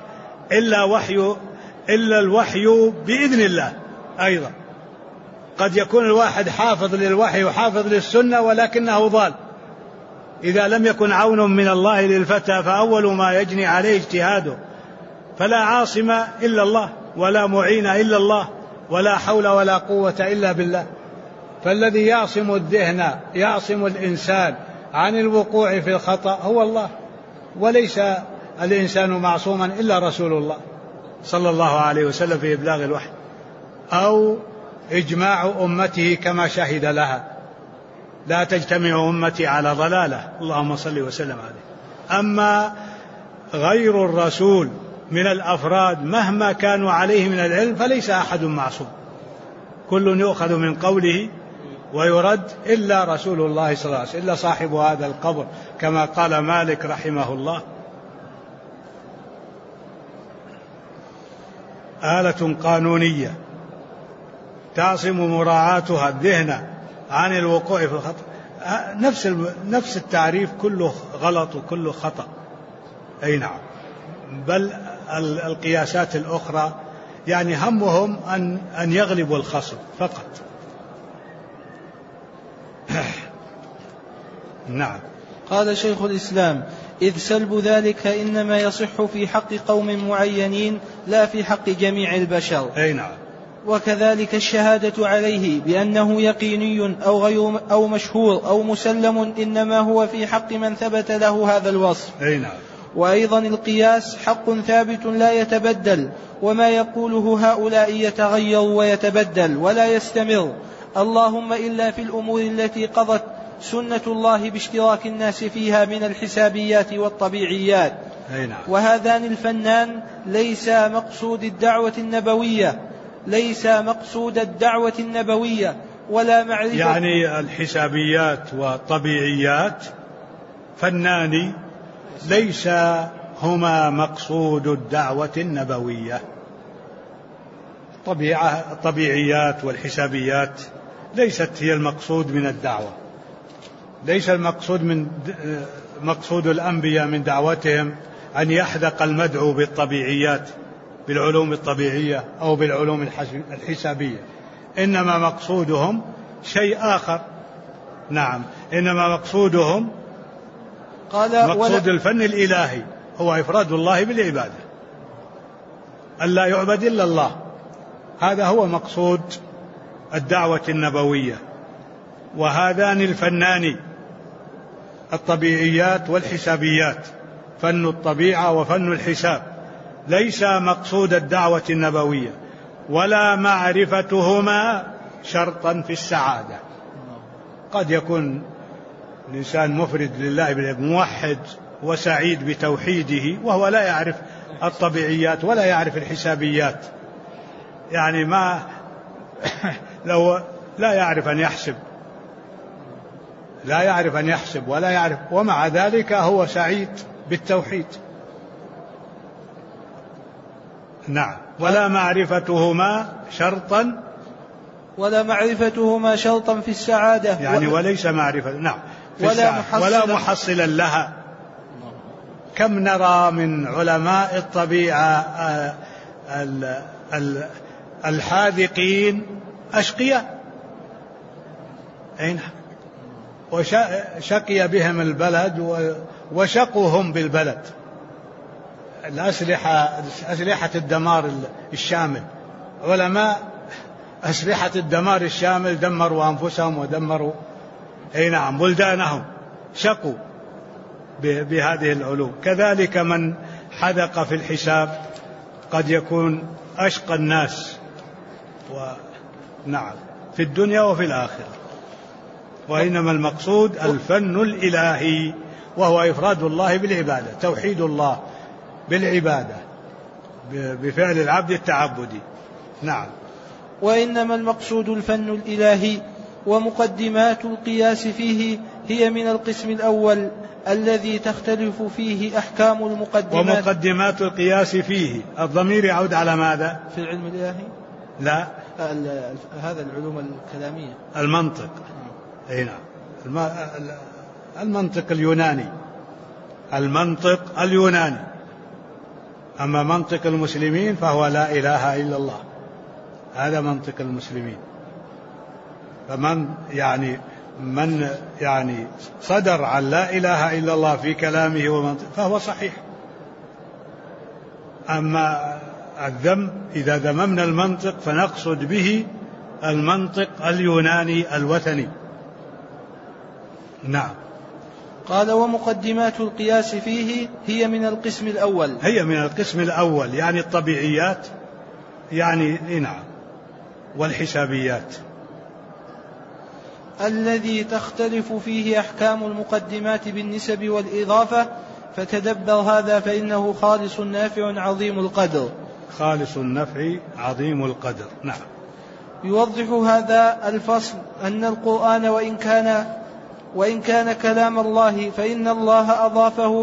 إلا الوحي بإذن الله. أيضا قد يكون الواحد حافظ للوحي وحافظ للسنة ولكنه ضال، إذا لم يكن عون من الله للفتى فأول ما يجني عليه اجتهاده. فلا عاصم إلا الله، ولا معين إلا الله، ولا حول ولا قوة إلا بالله. فالذي يعصم الذهن يعصم الإنسان عن الوقوع في الخطأ هو الله، وليس الإنسان معصوما إلا رسول الله صلى الله عليه وسلم في إبلاغ الوحي أو إجماع أمته كما شهد لها: لا تجتمع أمتي على ضلالة، اللهم صل وسلم عليه. أما غير الرسول من الأفراد مهما كانوا عليه من العلم فليس أحد معصوم، كل يؤخذ من قوله ويرد إلا رسول الله صلى الله عليه وسلم، إلا صاحب هذا القبر كما قال مالك رحمه الله: آلة قانونية تعصم مراعاتها الذهن عن الوقوع في الخطأ. نفس التعريف كله غلط وكله خطأ. أي نعم. بل القياسات الأخرى يعني همهم أن يغلبوا الخصم فقط. نعم. قال شيخ الإسلام: إذ سلب ذلك إنما يصح في حق قوم معينين لا في حق جميع البشر. أي نعم. وكذلك الشهادة عليه بأنه يقيني أو مشهور أو مسلم إنما هو في حق من ثبت له هذا الوصف. أي نعم. وأيضا القياس حق ثابت لا يتبدل، وما يقوله هؤلاء يتغير ويتبدل ولا يستمر، اللهم إلا في الأمور التي قضت سنة الله باشتراك الناس فيها من الحسابيات والطبيعيات. أي نعم. وهذان الفنان ليس مقصود الدعوة النبوية ولا معرفة، يعني الحسابيات والطبيعيات فنان ليس هما مقصود الدعوة النبوية. الطبيعيات والحسابيات ليست هي المقصود من الدعوة، ليس مقصود الأنبياء من دعوتهم أن يحدق المدعو بالطبيعيات، بالعلوم الطبيعية أو بالعلوم الحسابية، إنما مقصودهم شيء آخر. نعم، إنما مقصودهم مقصود الفن الإلهي هو إفراد الله بالعبادة، ألا يعبد إلا الله، هذا هو مقصود الدعوة النبوية. وهذان الفنان الطبيعيات والحسابيات، فن الطبيعة وفن الحساب، ليس مقصود الدعوة النبوية، ولا معرفتهما شرطا في السعادة. قد يكون الإنسان مفرد لله موحد وسعيد بتوحيده وهو لا يعرف الطبيعيات ولا يعرف الحسابيات، يعني ما لو لا يعرف أن يحسب ولا يعرف، ومع ذلك هو سعيد بالتوحيد. نعم. ولا معرفتهما شرطا في السعادة، يعني وليس معرفة. نعم. ولا محصلا لها. كم نرى من علماء الطبيعة الحاذقين أشقياء، وشقي بهم البلد وشقوهم بالبلد. أسلحة الدمار الشامل، علماء أسلحة الدمار الشامل دمروا أنفسهم ودمروا بلدانهم، شقوا بهذه العلوم. كذلك من حذق في الحساب قد يكون أشقى الناس في الدنيا وفي الآخرة. وإنما المقصود الفن الإلهي، وهو إفراد الله بالعبادة، توحيد الله بالعبادة بفعل العبد التعبدي. نعم. وإنما المقصود الفن الإلهي، ومقدمات القياس فيه هي من القسم الأول الذي تختلف فيه أحكام المقدمات. ومقدمات القياس فيه، الضمير يعود على ماذا؟ في العلم الإلهي؟ لا، هذا العلوم الكلامية، المنطق. نعم. المنطق اليوناني. أما منطق المسلمين فهو لا إله إلا الله، هذا منطق المسلمين. فمن صدر عن لا إله إلا الله في كلامه ومنطق فهو صحيح. أما الذم إذا ذممنا المنطق فنقصد به المنطق اليوناني الوثني. نعم. قال: ومقدمات القياس فيه هي من القسم الأول، يعني الطبيعيات، نعم، والحسابيات، الذي تختلف فيه أحكام المقدمات بالنسب والإضافة. فتدبر هذا فإنه خالص نافع عظيم القدر. خالص النفع عظيم القدر. نعم. يوضح هذا الفصل أن القرآن وإن كان كلام الله، فإن الله أضافه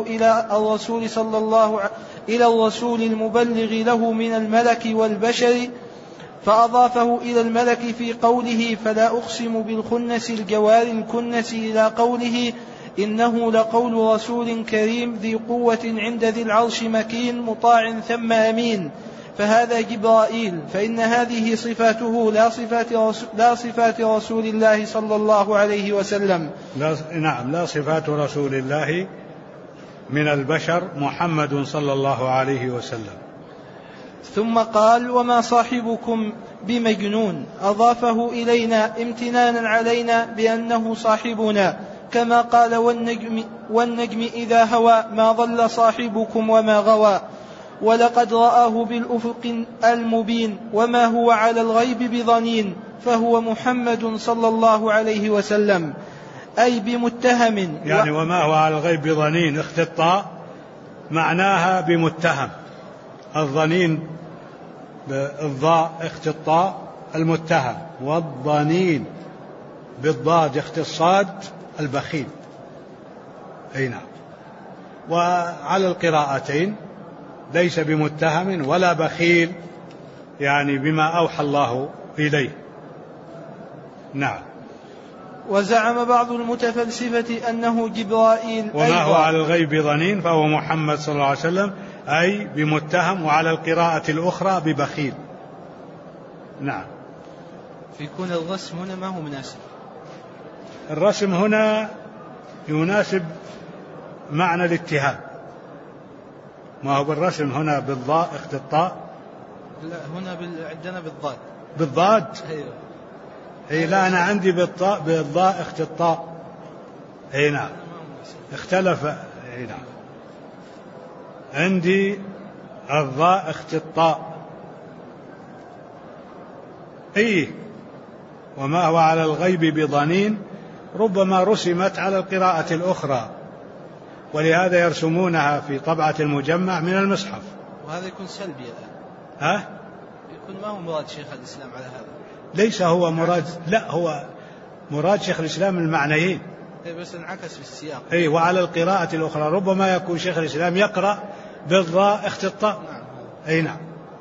إلى الرسول المبلغ له من الملك والبشر، فأضافه إلى الملك في قوله: فلا أقسم بالخنس الجوار الكنس، إلى قوله: إنه لقول رسول كريم ذي قوة عند ذي العرش مكين مطاع ثم أمين. فهذا جبرائيل، فإن هذه صفاته لا صفات رسول الله صلى الله عليه وسلم. نعم، لا صفات رسول الله من البشر محمد صلى الله عليه وسلم. ثم قال: وما صاحبكم بمجنون، أضافه إلينا امتنانا علينا بأنه صاحبنا، كما قال: والنجم إذا هوى ما ضل صاحبكم وما غوى، ولقد رآه بالأفق المبين، وما هو على الغيب بضنين، فهو محمد صلى الله عليه وسلم، أي بمتهم. يعني وما هو على الغيب بضنين اختطاء معناها بمتهم، الضنين بالضاء اختطاء المتهم، والضنين بالضاد اختصاد البخيل. أي نعم. وعلى القراءتين ليس بمتهم ولا بخيل، يعني بما أوحى الله إليه. نعم. وزعم بعض المتفلسفة أنه جبرائيل وما هو على الغيب ضنين فهو محمد صلى الله عليه وسلم، أي بمتهم، وعلى القراءة الأخرى ببخيل. نعم. فيكون الرسم هنا ما هو مناسب. الرسم هنا يناسب معنى الاتهام، ما هو بالرسم هنا بالضاء اختطاء. لا، هنا عندنا بالضاد. بالضاد؟ أيوه. اي لا، انا عندي بالضاء اختطاء. اي نعم، اختلف. اي نعم، عندي الضاء اختطاء. اي وما هو على الغيب بضنين ربما رسمت على القراءة الأخرى، ولهذا يرسمونها في طبعة المجمع من المصحف. وهذا يكون سلبي الآن. ها؟ يكون ما هو مراد شيخ الإسلام على هذا. ليس هو مراد، لا، هو مراد شيخ الإسلام المعنيين. بس انعكس في السياق. أي، وعلى القراءة الأخرى ربما يكون شيخ الإسلام يقرأ بالضاء اختطاء. نعم. أي نعم،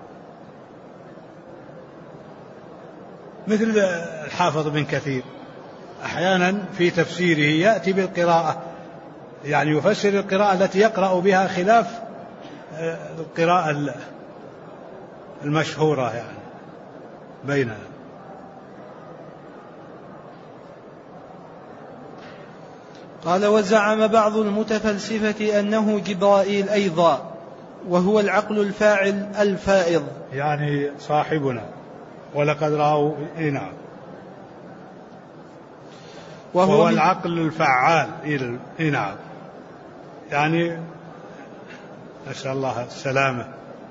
مثل الحافظ بن كثير أحيانا في تفسيره يأتي بالقراءة، يعني يفسر القراءة التي يقرأ بها خلاف القراءة المشهورة يعني بيننا. قال: وزعم بعض المتفلسفة أنه جبرائيل أيضا، وهو العقل الفاعل الفائض، يعني صاحبنا، ولقد رأوا. نعم. وهو العقل الفعال. نعم، يعني نسأل الله السلامة،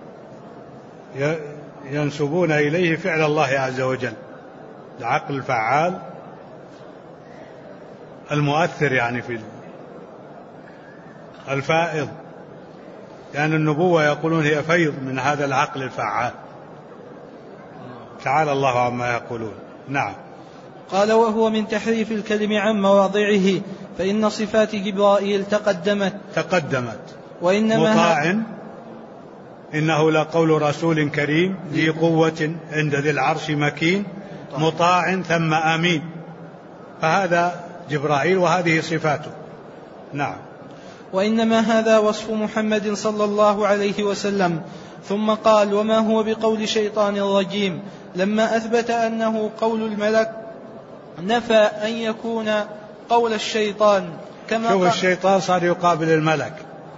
ينسبون إليه فعل الله عز وجل، العقل الفعال المؤثر، يعني في الفائض، يعني النبوة يقولون هي فيض من هذا العقل الفعال، تعالى الله عما يقولون. نعم. قال: وهو من تحريف الكلم عن مواضعه، فإن صفات جبرائيل تقدمت وإنما مطاع، إنه لقول رسول كريم ذي قوة عند ذي العرش مكين، مطاع ثم أمين، فهذا جبرائيل وهذه صفاته. نعم. وإنما هذا وصف محمد صلى الله عليه وسلم. ثم قال: وما هو بقول شيطان رجيم، لما أثبت أنه قول الملك نفى أن يكون قول الشيطان، كما شوف الشيطان صار يقابل الملك،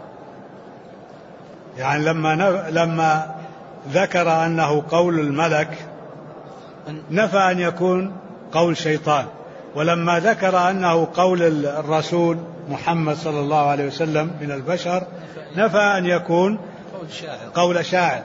يعني لما ذكر أنه قول الملك نفى أن يكون قول شيطان، ولما ذكر أنه قول الرسول محمد صلى الله عليه وسلم من البشر نفى أن يكون قول شاعر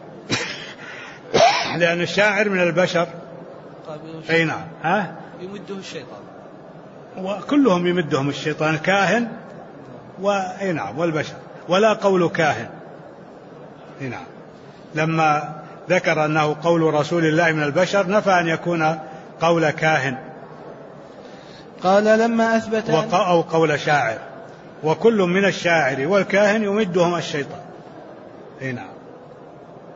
لأن الشاعر من البشر. أي نعم. يمده الشيطان، وكلهم يمدهم الشيطان، الكاهن أي نعم والبشر، ولا قول كاهن. أي نعم. لما ذكر أنه قول رسول الله من البشر نفى أن يكون قول كاهن. قال: لما أثبت أو قول شاعر، وكل من الشاعر والكاهن يمدهم الشيطان. أي نعم.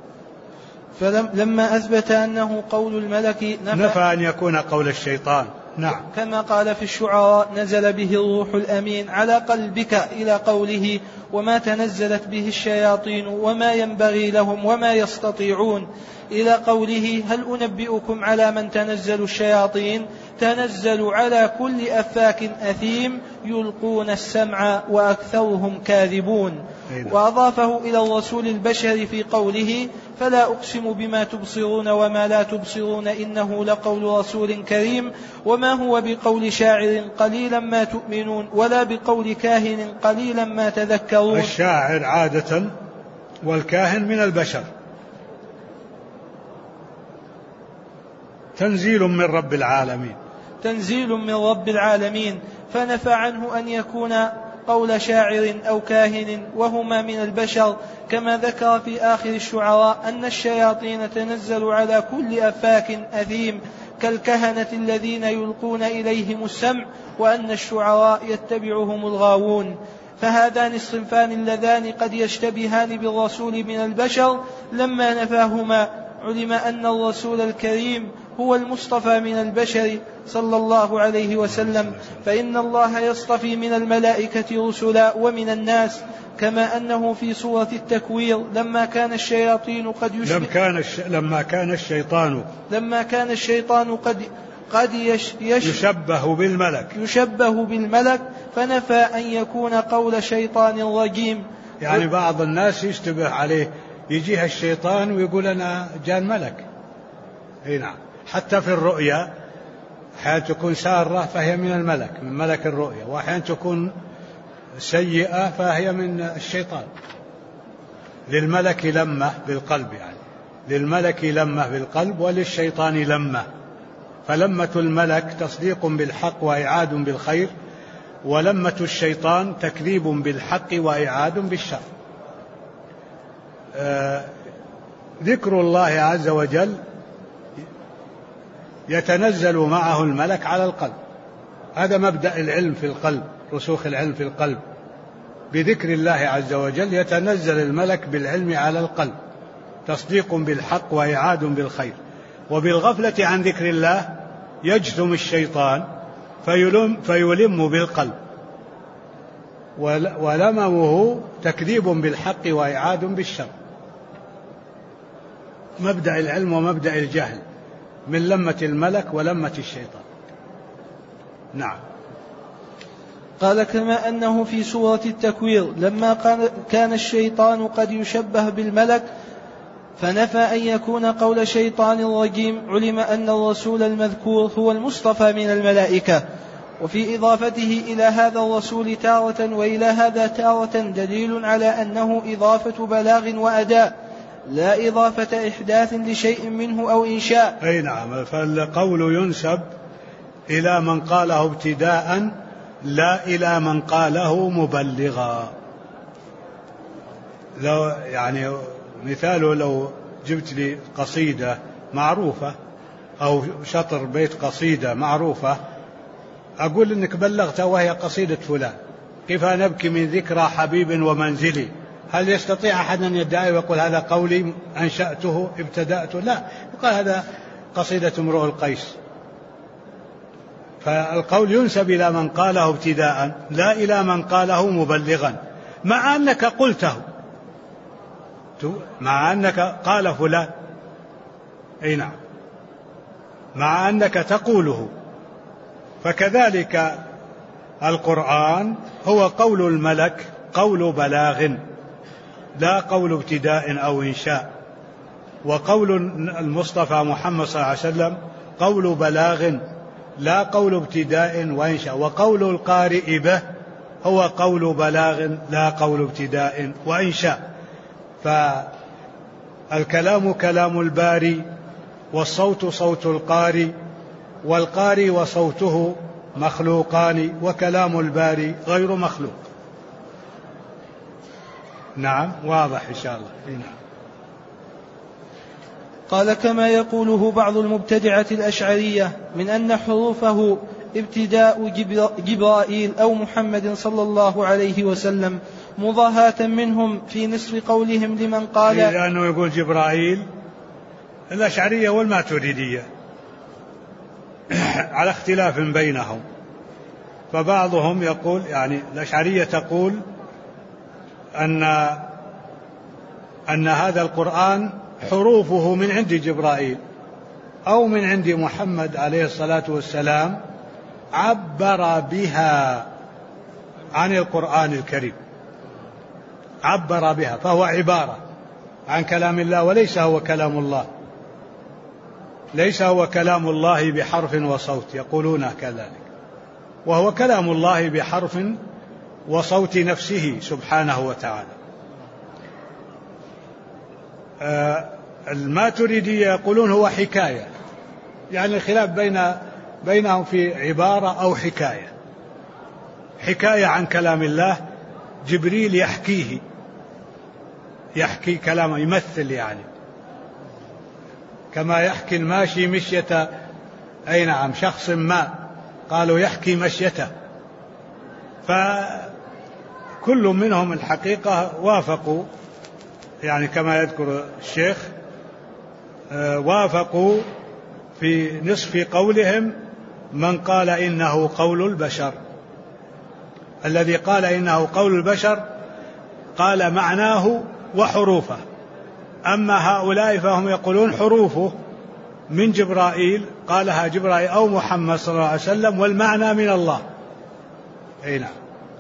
فلما أثبت أنه قول الملك نفى أن يكون قول الشيطان. نعم. كما قال في الشعراء: نزل به الروح الأمين على قلبك، إلى قوله: وما تنزلت به الشياطين وما ينبغي لهم وما يستطيعون، إلى قوله: هل أنبئكم على من تنزل الشياطين؟ تنزل على كل أفاك أثيم يلقون السمع وأكثرهم كاذبون. وأضافه إلى الرسول البشري في قوله: فلا أقسم بما تبصرون وما لا تبصرون إنه لقول رسول كريم، وما هو بقول شاعر قليلا ما تؤمنون ولا بقول كاهن قليلا ما تذكرون. الشاعر عادة والكاهن من البشر، تنزيل من رب العالمين، تنزيل من رب العالمين، فنفى عنه أن يكون قول شاعر أو كاهن وهما من البشر، كما ذكر في آخر الشعراء أن الشياطين تنزل على كل أفاك أثيم كالكهنة الذين يلقون إليهم السمع، وأن الشعراء يتبعهم الغاوون. فهذان الصنفان اللذان قد يشتبهان بالرسول من البشر لما نفاهما علم أن الرسول الكريم هو المصطفى من البشر صلى الله عليه وسلم، فإن الله يصطفي من الملائكة رسلا ومن الناس، كما أنه في سورة التكوير لما كان الشيطان قد يشبه بالملك فنفى أن يكون قول شيطان رجيم. يعني بعض الناس يشتبه عليه، يجيها الشيطان ويقول أنا جان ملك. نعم. حتى في الرؤيا أحيانا تكون سارة فهي من الملك، من ملك الرؤيا، وأحيانا تكون سيئة فهي من الشيطان. للملك لمة بالقلب، يعني للملك لمة بالقلب وللشيطان لمة، فلمة الملك تصديق بالحق وإعاد بالخير، ولمة الشيطان تكذيب بالحق وإعاد بالشر. ذكر الله عز وجل يتنزل معه الملك على القلب، هذا مبدأ العلم في القلب، رسوخ العلم في القلب. بذكر الله عز وجل يتنزل الملك بالعلم على القلب، تصديق بالحق وإعاد بالخير. وبالغفلة عن ذكر الله يجثم الشيطان فيلم بالقلب، ولممه تكذيب بالحق وإعاد بالشر. مبدأ العلم ومبدأ الجهل من لمة الملك ولمة الشيطان. نعم. قال: كما أنه في سورة التكوير لما كان الشيطان قد يشبه بالملك فنفى أن يكون قول شيطان رجيم، علم أن الرسول المذكور هو المصطفى من الملائكة. وفي إضافته إلى هذا الرسول تارة وإلى هذا تارة دليل على أنه إضافة بلاغ وأداء، لا إضافة إحداث لشيء منه أو إنشاء. أي نعم. فالقول ينسب إلى من قاله ابتداء لا إلى من قاله مبلغا. لو يعني مثاله لو جبت لي قصيدة معروفة أو شطر بيت قصيدة معروفة، أقول إنك بلغتها وهي قصيدة فلان، كيف نبكي من ذكرى حبيب ومنزلي، هل يستطيع أحد أن يدعي ويقول هذا قولي أنشأته ابتدأته؟ لا، يقال هذا قصيدة امرؤ القيس. فالقول ينسب إلى من قاله ابتداء لا إلى من قاله مبلغا، مع أنك قلته، مع أنك قال فلان. أي نعم، مع أنك تقوله. فكذلك القرآن هو قول الملك قول بلاغ لا قول ابتداء أو إنشاء، وقول المصطفى محمد صلى الله عليه وسلم قول بلاغ لا قول ابتداء وإنشاء، وقول القارئ به هو قول بلاغ لا قول ابتداء وإنشاء. فالكلام كلام الباري، والصوت صوت القاري، والقاري وصوته مخلوقان، وكلام الباري غير مخلوق. نعم، واضح إن شاء الله. نعم. قال: كما يقوله بعض المبتدعة الأشعرية من أن حروفه ابتداء جبرائيل أو محمد صلى الله عليه وسلم، مضاهاة منهم في نصف قولهم لمن قال، لأنه يقول جبرائيل، الأشعرية والماتريدية على اختلاف بينهم. فبعضهم يقول، يعني الأشعرية تقول أن هذا القرآن حروفه من عند جبرائيل أو من عند محمد عليه الصلاة والسلام، عبر بها عن القرآن الكريم، عبر بها، فهو عبارة عن كلام الله وليس هو كلام الله، ليس هو كلام الله بحرف وصوت، يقولون كذلك، وهو كلام الله بحرف وصوت نفسه سبحانه وتعالى. الماتريدية يقولون هو حكاية، يعني الخلاف بينهم في عبارة أو حكاية، حكاية عن كلام الله، جبريل يحكيه، يحكي كلامه، يمثل يعني كما يحكي الماشي مشية، أي نعم، شخص ما قالوا يحكي مشيته. فكل منهم الحقيقة وافقوا، يعني كما يذكر الشيخ، وافقوا في نصف قولهم من قال إنه قول البشر. الذي قال إنه قول البشر قال معناه وحروفه، أما هؤلاء فهم يقولون حروفه من جبرائيل، قالها جبرائيل أو محمد صلى الله عليه وسلم، والمعنى من الله. أي نعم.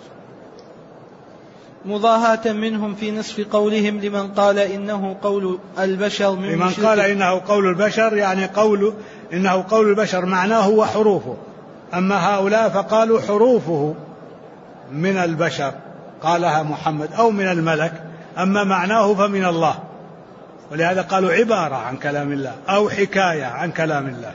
مضاهاة منهم في نصف قولهم لمن قال إنه قول البشر، لمن قال إنه قول البشر يعني إنه قول البشر معناه وحروفه، أما هؤلاء فقالوا حروفه من البشر، قالها محمد أو من الملك، أما معناه فمن الله، ولهذا قالوا عبارة عن كلام الله أو حكاية عن كلام الله.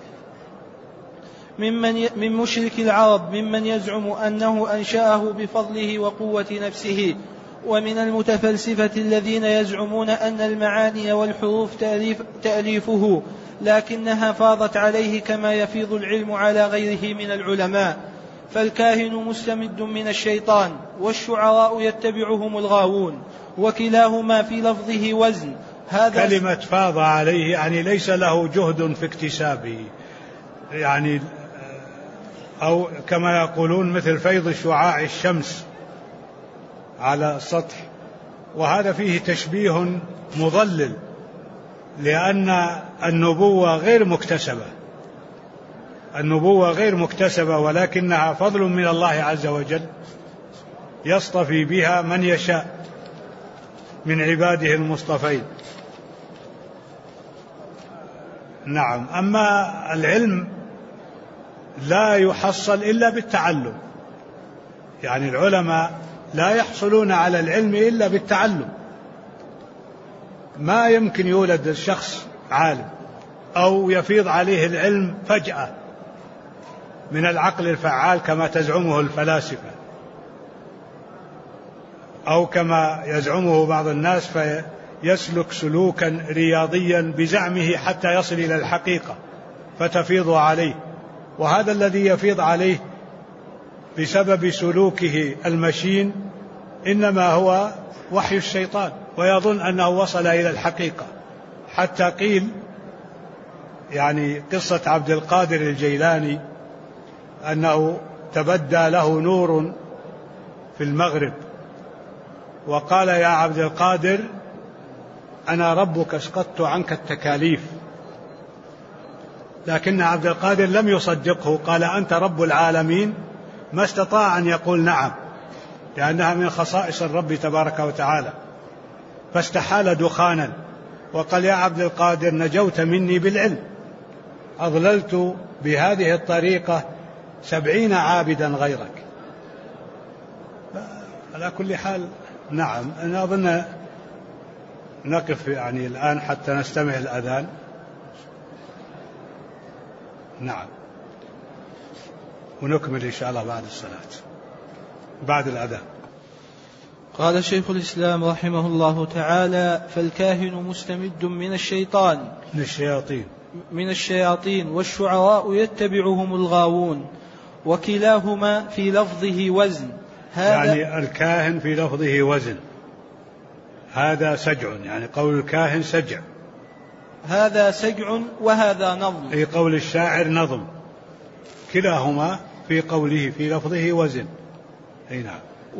من مشرك العرب ممن يزعم أنه أنشأه بفضله وقوة نفسه، ومن المتفلسفة الذين يزعمون أن المعاني والحروف تأليفه، لكنها فاضت عليه كما يفيض العلم على غيره من العلماء. فالكاهن مستمد من الشيطان، والشعراء يتبعهم الغاوون، وكلاهما في لفظه وزن. هذا كلمة فاض عليه يعني ليس له جهد في اكتسابه، يعني أو كما يقولون مثل فيض شعاع الشمس على السطح، وهذا فيه تشبيه مضلل، لأن النبوة غير مكتسبة، النبوة غير مكتسبة، ولكنها فضل من الله عز وجل يصطفي بها من يشاء من عباده المصطفين. نعم. أما العلم لا يحصل إلا بالتعلم، يعني العلماء لا يحصلون على العلم إلا بالتعلم. ما يمكن يولد الشخص عالم أو يفيض عليه العلم فجأة من العقل الفعال كما تزعمه الفلاسفة، أو كما يزعمه بعض الناس فيسلك سلوكا رياضيا بزعمه حتى يصل إلى الحقيقة فتفيض عليه. وهذا الذي يفيض عليه بسبب سلوكه المشين إنما هو وحي الشيطان، ويظن أنه وصل إلى الحقيقة. حتى قيل يعني قصة عبد القادر الجيلاني أنه تبدى له نور في المغرب وقال يا عبد القادر أنا ربك اسقطت عنك التكاليف، لكن عبد القادر لم يصدقه، قال أنت رب العالمين، ما استطاع أن يقول نعم، لأنها من خصائص الرب تبارك وتعالى، فاستحال دخانا وقال يا عبد القادر نجوت مني بالعلم، أضللت بهذه الطريقة 70 عابدا غيرك. على كل حال نعم، أنا أظن نقف يعني الآن حتى نستمع الأذان. نعم، ونكمل إن شاء الله بعد الصلاة بعد الأذان. قال شيخ الإسلام رحمه الله تعالى: فالكاهن مستمد من الشيطان، من الشياطين، والشعراء يتبعهم الغاوون، وكلاهما في لفظه وزن. يعني الكاهن في لفظه وزن، هذا سجع، يعني قول الكاهن سجع، هذا سجع وهذا نظم، أي قول الشاعر نظم. كلاهما في قوله في لفظه وزن. أي نعم.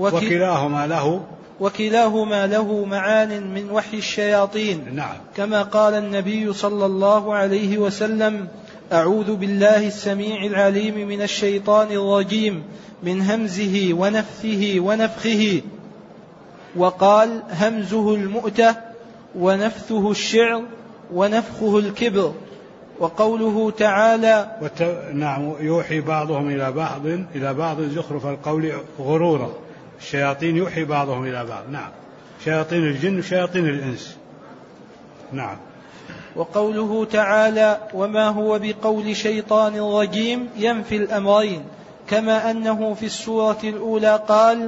وكلاهما له معان من وحي الشياطين. نعم. كما قال النبي صلى الله عليه وسلم: أعوذ بالله السميع العليم من الشيطان الرجيم من همزه ونفثه ونفخه. وقال: همزه المؤتة ونفثه الشعر ونفخه الكبر. وقوله تعالى: نعم، يوحي بعضهم إلى بعض زخرف القول غرورا. الشياطين يوحي بعضهم إلى بعض. نعم، شياطين الجن وشياطين الإنس. نعم. وقوله تعالى: وما هو بقول شيطان رجيم ينفي الأمرين، كما أنه في السورة الأولى قال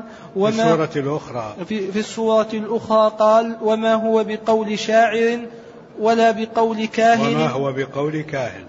في السورة الأخرى قال: وما هو بقول شاعر ولا بقول كاهن. وما هو بقول كاهن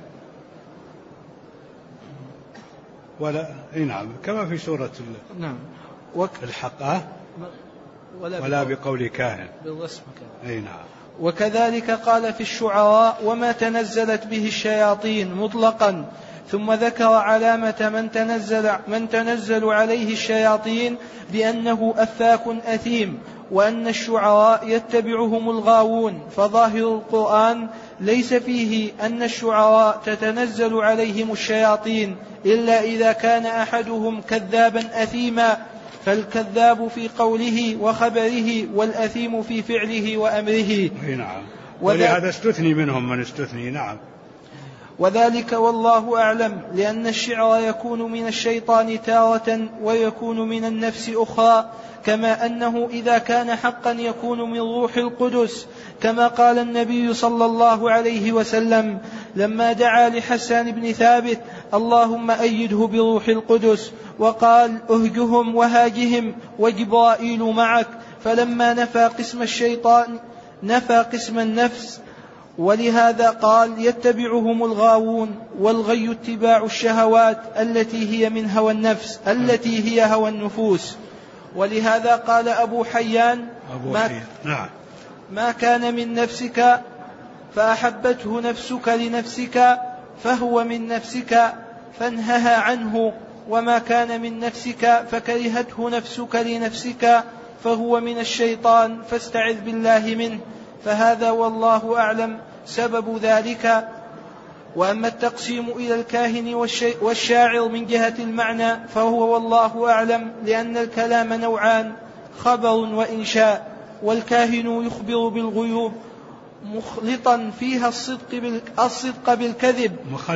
ولا. نعم، كما في سورة نعم. الحق ولا بقول كاهن بالرسم. أي نعم. وكذلك قال في الشعراء: وما تنزلت به الشياطين مطلقا، ثم ذكر علامة من تنزل عليه الشياطين بأنه أفاك أثيم، وأن الشعراء يتبعهم الغاوون. فظاهر القرآن ليس فيه أن الشعراء تتنزل عليهم الشياطين إلا إذا كان أحدهم كذابا أثيما، فالكذاب في قوله وخبره، والأثيم في فعله وأمره. نعم. ولهذا استثني منهم من استثني. نعم. وذلك والله أعلم، لأن الشعر يكون من الشيطان تارة ويكون من النفس أخرى، كما أنه إذا كان حقا يكون من روح القدس، كما قال النبي صلى الله عليه وسلم لما دعا لحسان بن ثابت: اللهم أيده بروح القدس، وقال: أهجهم وهاجهم وجبرائيل معك. فلما نفى قسم الشيطان نفى قسم النفس. ولهذا قال: يتبعهم الغاوون. والغي اتباع الشهوات التي هي من هوى النفس، التي هي هوى النفوس. ولهذا قال أبو حيان: ما كان من نفسك فأحبته نفسك لنفسك فهو من نفسك فانهها عنه، وما كان من نفسك فكرهته نفسك لنفسك فهو من الشيطان فاستعذ بالله منه. فهذا والله أعلم سبب ذلك. وأما التقسيم إلى الكاهن والشاعر من جهة المعنى فهو والله أعلم، لأن الكلام نوعان: خبر وإنشاء. والكاهن يخبر بالغيوب مخلطا فيها الصدق بالكذب.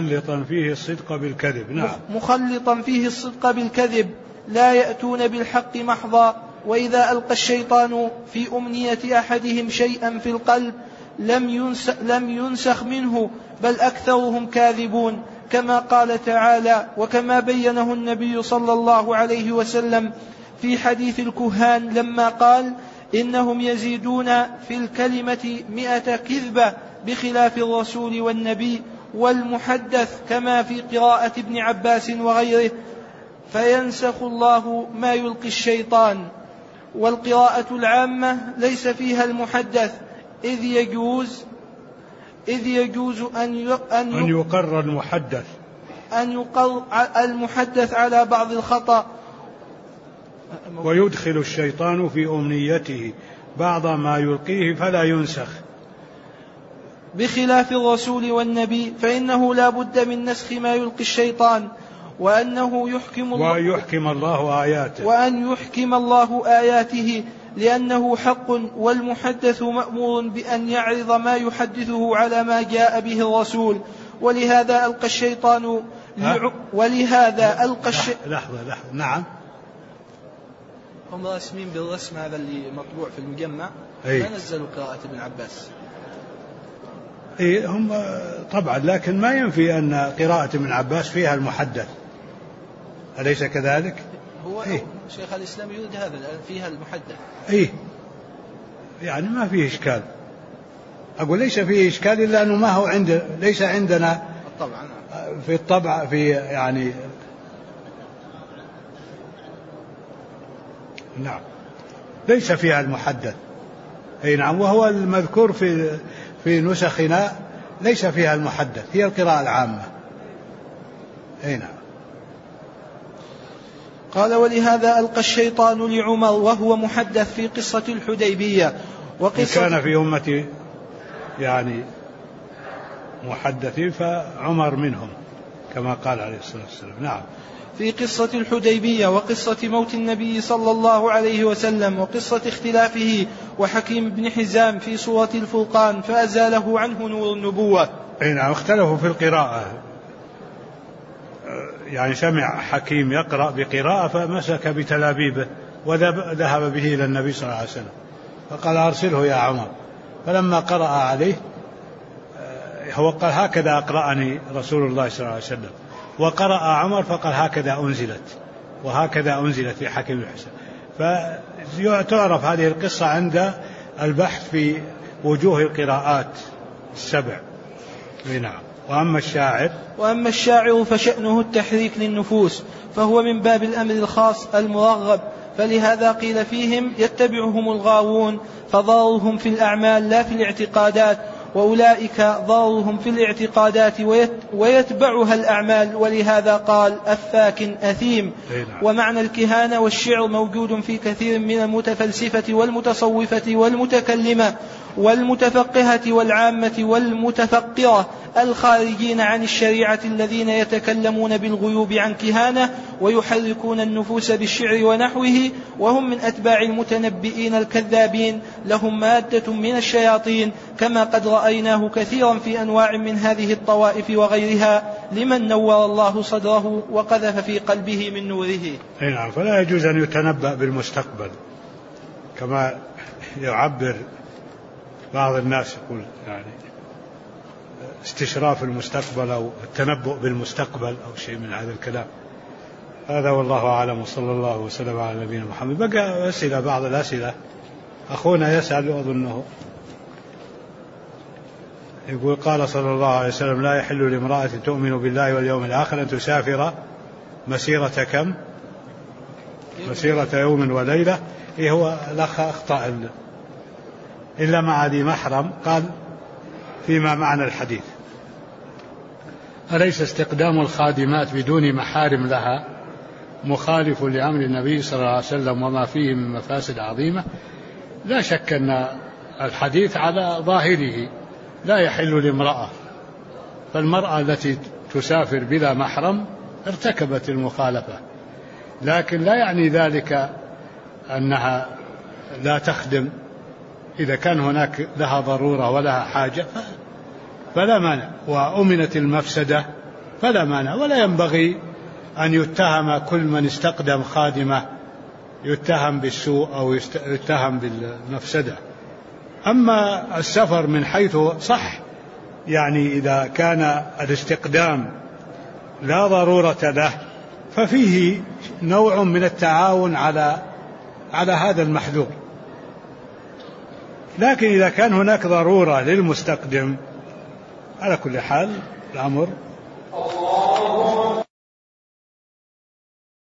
نعم. مخلطا فيه الصدق بالكذب، لا يأتون بالحق محضا. وإذا ألقى الشيطان في أمنية أحدهم شيئا في القلب لم ينسخ منه، بل أكثرهم كاذبون، كما قال تعالى، وكما بينه النبي صلى الله عليه وسلم في حديث الكهان لما قال: إنهم يزيدون في الكلمة 100 كذبة بخلاف الرسول والنبي والمحدث، كما في قراءة ابن عباس وغيره، فينسخ الله ما يلقي الشيطان. والقراءة العامة ليس فيها المحدث، إذ يجوز أن يقر المحدث على بعض الخطأ. ويدخل الشيطان في أمنيته بعض ما يلقيه فلا ينسخ، بخلاف الرسول والنبي فإنه لا بد من نسخ ما يلقي الشيطان، وأن يحكم الله آياته لأنه حق، والمحدث مأمور بأن يعرض ما يحدثه على ما جاء به الرسول. ولهذا ألقى الشيطان لحظة. نعم. هم راسمين بالرسم هذا اللي مطبوع في المجمع، ما نزلوا قراءة ابن عباس. هم طبعا، لكن ما ينفي أن قراءة ابن عباس فيها المحدث، أليس كذلك؟ هو شيخ الإسلام يريد هذا فيها المحدث. يعني ما فيه إشكال. أقول ليس فيه إشكال إلا أنه ما هو ليس عندنا الطبع. في الطبع يعني نعم ليس فيها المحدث. نعم. وهو المذكور في نسخنا ليس فيها المحدث، هي القراءة العامة. نعم. قال ولهذا ألقى الشيطان لعمر وهو محدث في قصة الحديبية كان في أمتي يعني محدثين فعمر منهم كما قال عليه الصلاة والسلام. نعم. في قصة الحديبية وقصة موت النبي صلى الله عليه وسلم وقصة اختلافه وحكيم بن حزام في سورة الفرقان فأزاله عنه نور النبوة. نعم. اختلفوا في القراءة، يعني سمع حكيم يقرأ بقراءة فمسك بتلابيبه وذهب به إلى النبي صلى الله عليه وسلم فقال أرسله يا عمر، فلما قرأ عليه هو قال هكذا أقرأني رسول الله صلى الله عليه وسلم، وقرأ عمر فقال هكذا أنزلت، وهكذا أنزلت في حكيم الحسن. فتعرف هذه القصة عند البحث في وجوه القراءات السبع. نعم. وأما الشاعر فشأنه التحريك للنفوس، فهو من باب الأمر الخاص المرغب، فلهذا قيل فيهم يتبعهم الغاوون، فضررهم في الأعمال لا في الاعتقادات، وأولئك ضررهم في الاعتقادات ويتبعها الأعمال، ولهذا قال أفاك أثيم. ومعنى الكهانة والشعر موجود في كثير من المتفلسفة والمتصوفة والمتكلمة والمتفقهة والعامة والمتفقرة الخارجين عن الشريعة الذين يتكلمون بالغيوب عن كهانة ويحركون النفوس بالشعر ونحوه، وهم من أتباع المتنبئين الكذابين، لهم مادة من الشياطين، كما قد رأيناه كثيرا في أنواع من هذه الطوائف وغيرها، لمن نور الله صدره وقذف في قلبه من نوره. نعم. فلا يجوز أن يتنبأ بالمستقبل كما يعبر بعض الناس، يقول يعني استشراف المستقبل أو التنبؤ بالمستقبل أو شيء من هذا الكلام. هذا والله أعلم، وصلى الله وسلم على نبينا محمد. بقى أسئلة، بعض الأسئلة. أخونا يسأل أظنه يقول قال صلى الله عليه وسلم لا يحل لامرأة تؤمن بالله واليوم الآخر أن تسافر مسيرة كم؟ مسيرة يوم وليلة. هو الأخ أخطأ إلا مع ذي محرم. قال فيما معنى الحديث أليس استقدام الخادمات بدون محارم لها مخالف لأمر النبي صلى الله عليه وسلم وما فيه من مفاسد عظيمة؟ لا شك أن الحديث على ظاهره لا يحل لامرأة، فالمرأة التي تسافر بلا محرم ارتكبت المخالفة، لكن لا يعني ذلك أنها لا تخدم. إذا كان هناك لها ضرورة ولها حاجة فلا مانع، وأمنت المفسدة فلا مانع، ولا ينبغي أن يتهم كل من استقدم خادمة يتهم بالسوء أو يتهم بالمفسدة. أما السفر من حيث صح، يعني إذا كان الاستقدام لا ضرورة له ففيه نوع من التعاون على هذا المحذور، لكن إذا كان هناك ضرورة للمستقدم على كل حال الأمر